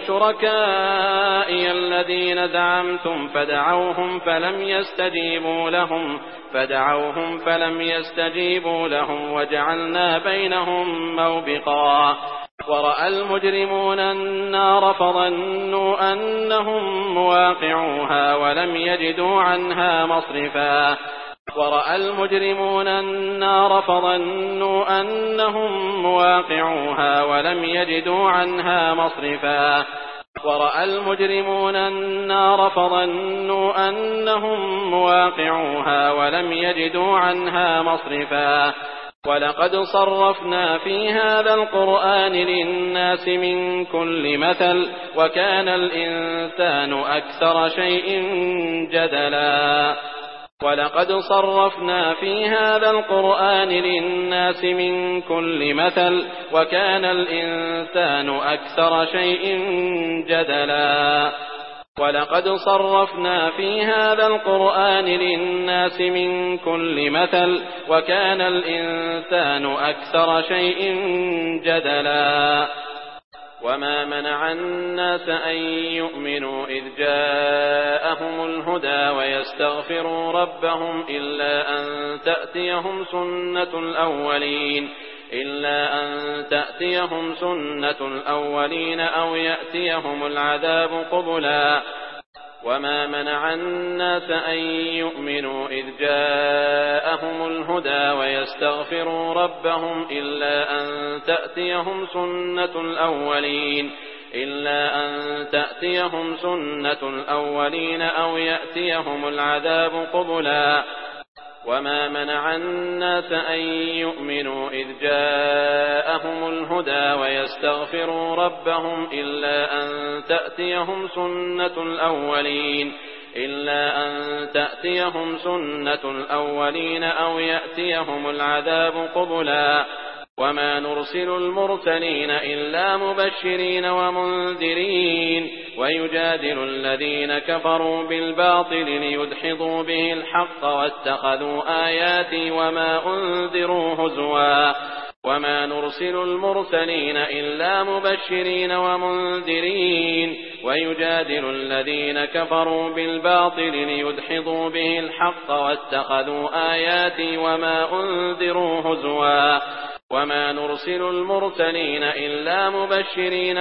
شركائي الذين زعمتم فدعوهم فلم يستجيبوا لهم فدعوهم فلم يستجيبوا لهم وجعلنا بينهم موبقا. ورأى المجرمون النار فظنوا أنهم مواقعوها ولم يجدوا عنها مصرفا. ورأى المجرمون النار فظنوا أنهم مواقعوها ولم يجدوا عنها مصرفا. ورأى المجرمون النار فظنوا أنهم مواقعوها ولم يجدوا عنها مصرفا. ولقد صرفنا في هذا القرآن للناس من كل مثل وكان الإنسان أكثر شيء جدلا. ولقد صرفنا في هذا القرآن للناس من كل مثل وكان الإنسان أكثر شيء جدلا. ولقد صرفنا في هذا القرآن للناس من كل مثل وكان الإنسان أكثر شيء جدلا. وما منع الناس أن يؤمنوا إذ جاءهم الهدى ويستغفروا ربهم إلا أن تأتيهم سنة الأولين إلا أن تأتيهم سنة الأولين أو يأتيهم العذاب قبلا. وما منع الناس أن يؤمنوا إذ جاءهم الهدى ويستغفروا ربهم إلا أن تأتيهم سنة الأولين إلا أن تأتيهم سنة الأولين أو يأتيهم العذاب قبلا. وما منع الناس أن يؤمنوا إذ جاءهم الهدى ويستغفروا ربهم إلا أن تأتيهم سنة الأولين إلا أن تأتيهم سنة الأولين أو يأتيهم العذاب قبلا. وما نرسل المرسلين إلا مبشرين ومنذرين ويجادل الذين كفروا بالباطل ليدحضوا به الحق واتخذوا آياتي وما أنذروا هزوا. وما نرسل المرسلين إلا مبشرين ومنذرين ويجادل الذين كفروا بالباطل ليدحضوا به الحق واتخذوا آياتي وما أنذروا هزوا. وما نرسل المرسلين إلا مبشرين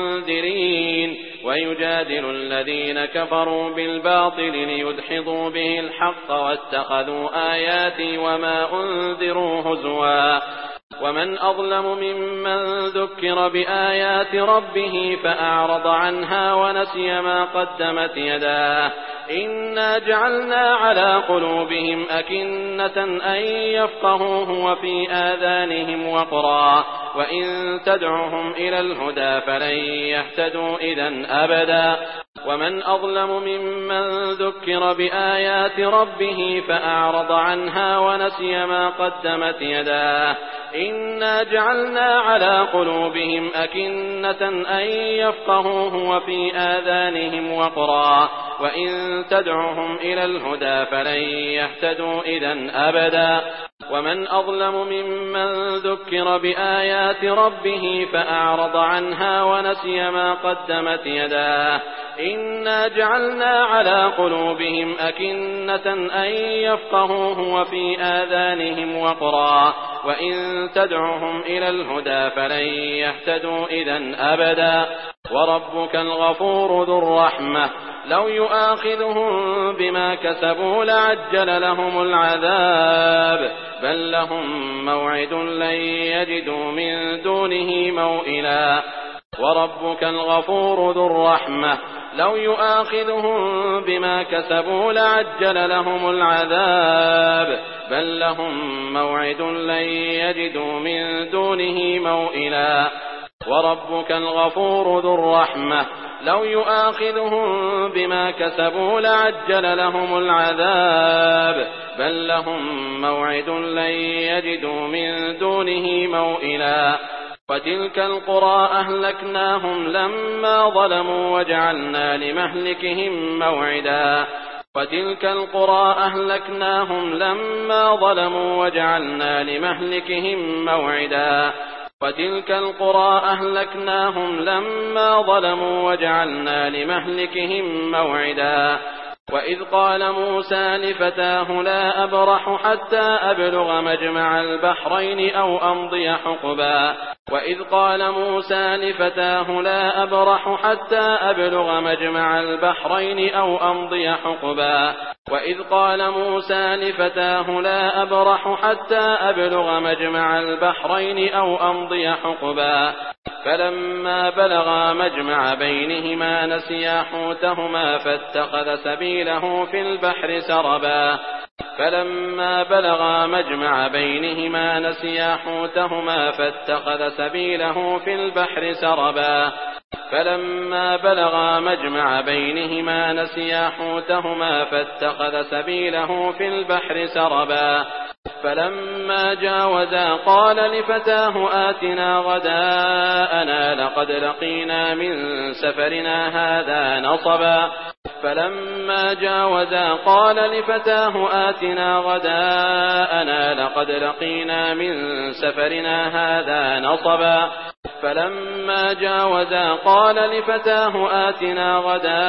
ومنذرين ويجادل الذين كفروا بالباطل ليدحضوا به الحق واتخذوا آياتي وما أنذروا هزوا. ومن أظلم ممن ذكر بآيات ربه فأعرض عنها ونسي ما قدمت يداه إنا جعلنا على قلوبهم أكنة أن يفقهوه وفي آذانهم وقرا وإن تدعهم إلى الهدى فلن يهتدوا إذا أبدا ومن أظلم ممن ذكر بآيات ربه فأعرض عنها ونسي ما قدمت يداه إنا جعلنا على قلوبهم أكنة أن يفقهوه وفي آذانهم وقرا وإن تدعهم إلى الهدى فلن يهتدوا إذا أبدا ومن أظلم ممن ذكر بآيات ربه فأعرض عنها ونسي ما قدمت يداه إنا جعلنا على قلوبهم أكنة أن يفقهوه وفي آذانهم وقرا وإن تدعهم إلى الهدى فلن يهتدوا إذا أبدا وربك الغفور ذو الرحمة لو يؤاخذهم بما كسبوا لعجل لهم العذاب بل لهم موعد لن يجدوا من دونه موئلا وربك الغفور ذو الرحمة لو يؤاخذهم بما كسبوا لعجل لهم العذاب بل لهم موعد لن يجدوا من دونه موئلا وربك الغفور ذو الرحمة لو يؤاخذهم بما كسبوا لعجل لهم العذاب بل لهم موعد لن يجدوا من دونه موئلا وتلك القرى أهلكناهم لما ظلموا وجعلنا لمهلكهم موعدا وتلك القرى أهلكناهم لما ظلموا وجعلنا لمهلكهم موعدا وتلك القرى أهلكناهم لما ظلموا وجعلنا لمهلكهم موعدا وإذ قال موسى لفتاه لا أبرح حتى أبلغ مجمع البحرين أو أمضي حقبا وإذ قال موسى لفتاه لا أبرح حتى أبلغ مجمع البحرين أو أمضي حقبا وإذ قال موسى لفتاه لا أبرح حتى أبلغ مجمع البحرين أو أمضي حقبا فلما بلغا مجمع بينهما نسيا حوتهما فاتخذ سبيله في البحر سربا فلما بلغا مجمع بينهما نسيا حوتهما فاتخذ سبيله في البحر سربا فلما بلغا مجمع بينهما نسيا حوتهما فاتخذ سبيله في البحر سربا فلما جاوزا قال لفتاه آتنا غداءنا لقد لقينا من سفرنا هذا نصبا فلما جاوزا قال لفتاه آتنا غداءنا لقد لقينا من سفرنا هذا نصبا فلما جاوزا قال لفتاه آتنا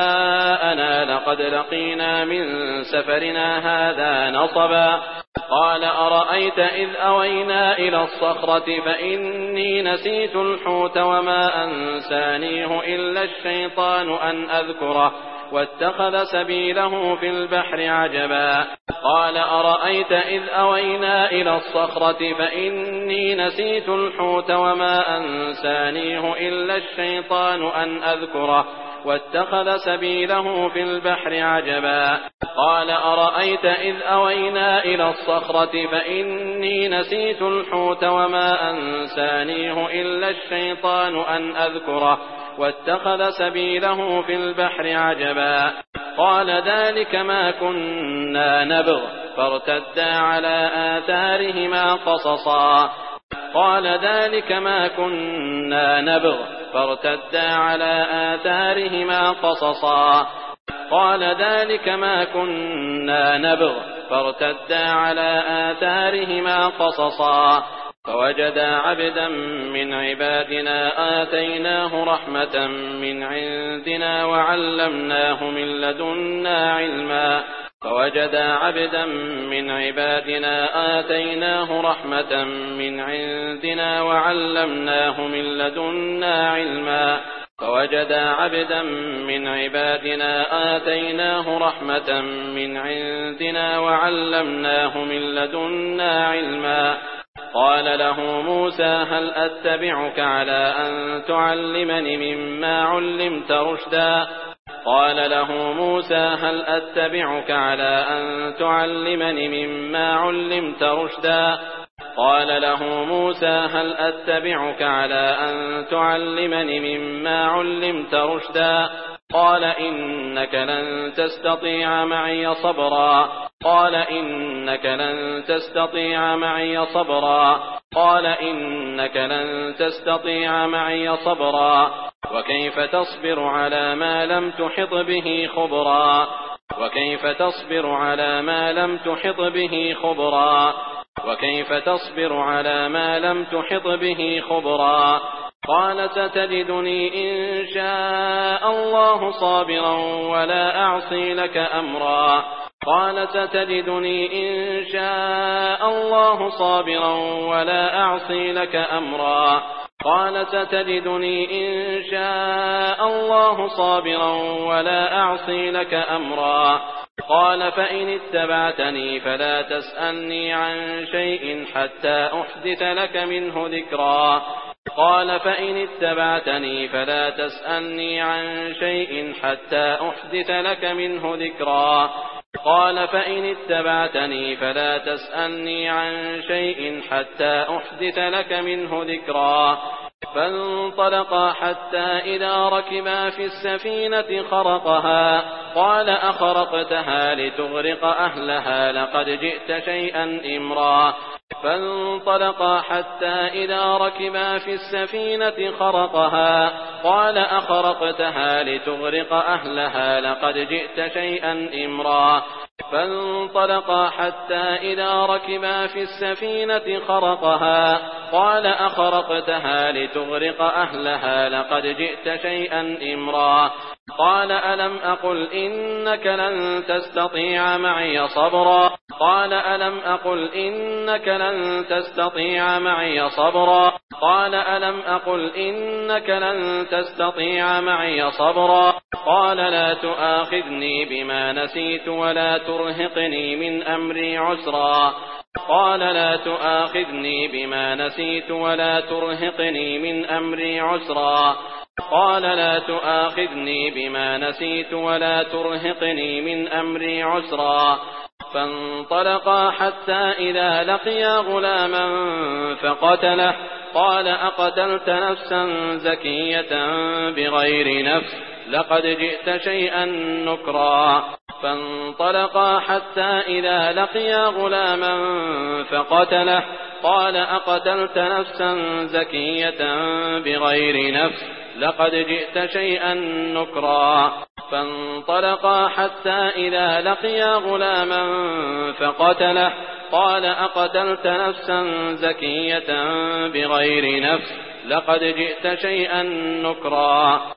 غداءنا لقد لقينا من سفرنا هذا نصبا قال أرأيت إذ أوينا إلى الصخرة فإني نسيت الحوت وما أنسانيه إلا الشيطان أن أذكره واتخذ سبيله في البحر عجبا قال أرأيت إذ أوينا إلى الصخرة فإني نسيت الحوت وما أنسانيه إلا الشيطان أن أذكره واتخذ سبيله في البحر عجبا قال أرأيت إذ أوينا إلى الصخرة فإني نسيت الحوت وما أنسانيه إلا الشيطان أن أذكره واتخذ سبيله في البحر عجبا قال ذلك ما كنا نبغ فارتدا على آثارهما قصصا قال ذلك ما كنا نبغ فارتدا على آثارهما قصصا قال ذلك ما كنا نبغ فارتدا على آثارهما قصصا فوجدا عبدا من عبادنا آتيناه رحمة من عندنا وعلمناه من لدنا علما فوجدا عبدا من عبادنا آتيناه رحمة من عندنا وعلمناه من لدنا علما فوجدا عبدا من عبادنا آتيناه رحمة من عندنا وعلمناه من لدنا علما قال له موسى هل أتبعك على أن تعلمني مما علمت رشدا قال له موسى هل أتبعك على أن تعلمني مما علمت رشدا قال له موسى هل أتبعك على أن تعلمني مما علمت رشدا قال إنك لن تستطيع معي صبرا قال إنك لن تستطيع معي صبرا قال إنك لن تستطيع معي صبرا وكيف تصبر على ما لم تحط به خبرا وكيف تصبر على ما لم تحط به خبرا وكيف تصبر على ما لم تحط به خبرا قال ستجدني إن شاء الله صابرا ولا أعصي لك أمرا قال ستجدني إن شاء الله صابرا ولا أعصي لك أمرا قال ستجدني إن شاء الله صابرا ولا أعصي لك أمرا قال فإن اتبعتني فلا تسألني عن شيء حتى أحدث لك منه ذكرا قال فإن اتبعتني فلا تسألني عن شيء حتى أحدث لك منه ذكرا قال فإن اتبعتني فلا تسألني عن شيء حتى أحدث لك منه ذكرا فانطلقا حتى إذا ركبا في السفينة خرقها قال أخرقتها لتغرق أهلها لقد جئت شيئا إمرا فانطلقا حتى إذا ركبا في السفينة خرقها قال أخرقتها لتغرق أهلها لقد جئت شيئا إمرا فانطلقا حتى إذا ركبا في السفينة خرقها قال أخرقتها لتغرق أهلها لقد جئت شيئا إمرا قال ألم أقل إنك لن تستطيع معي صبرا قال ألم أقل إنك لن تستطيع معي صبرا قال ألم أقل إنك لن تستطيع معي صبرا قال لا تؤاخذني بما نسيت ولا ترهقني من أمري عسرا قال لا تؤاخذني بما نسيت ولا ترهقني من أمري عسرا قال لا تؤاخذني بما نسيت ولا ترهقني من أمري عسرا فانطلقا حتى إذا لقيا غلاما فقتله قال أقتلت نفسا زكية بغير نفس لقد جئت شيئا نكرا فانطلقا حتى إذا لقيا غلاما فقتله قال أقتلت نفسا زكية بغير نفس لقد جئت شيئا نكرا فانطلقا حتى إذا لقيا غلاما فقتله قال أقتلت نفسا زكية بغير نفس لقد جئت شيئا نكرا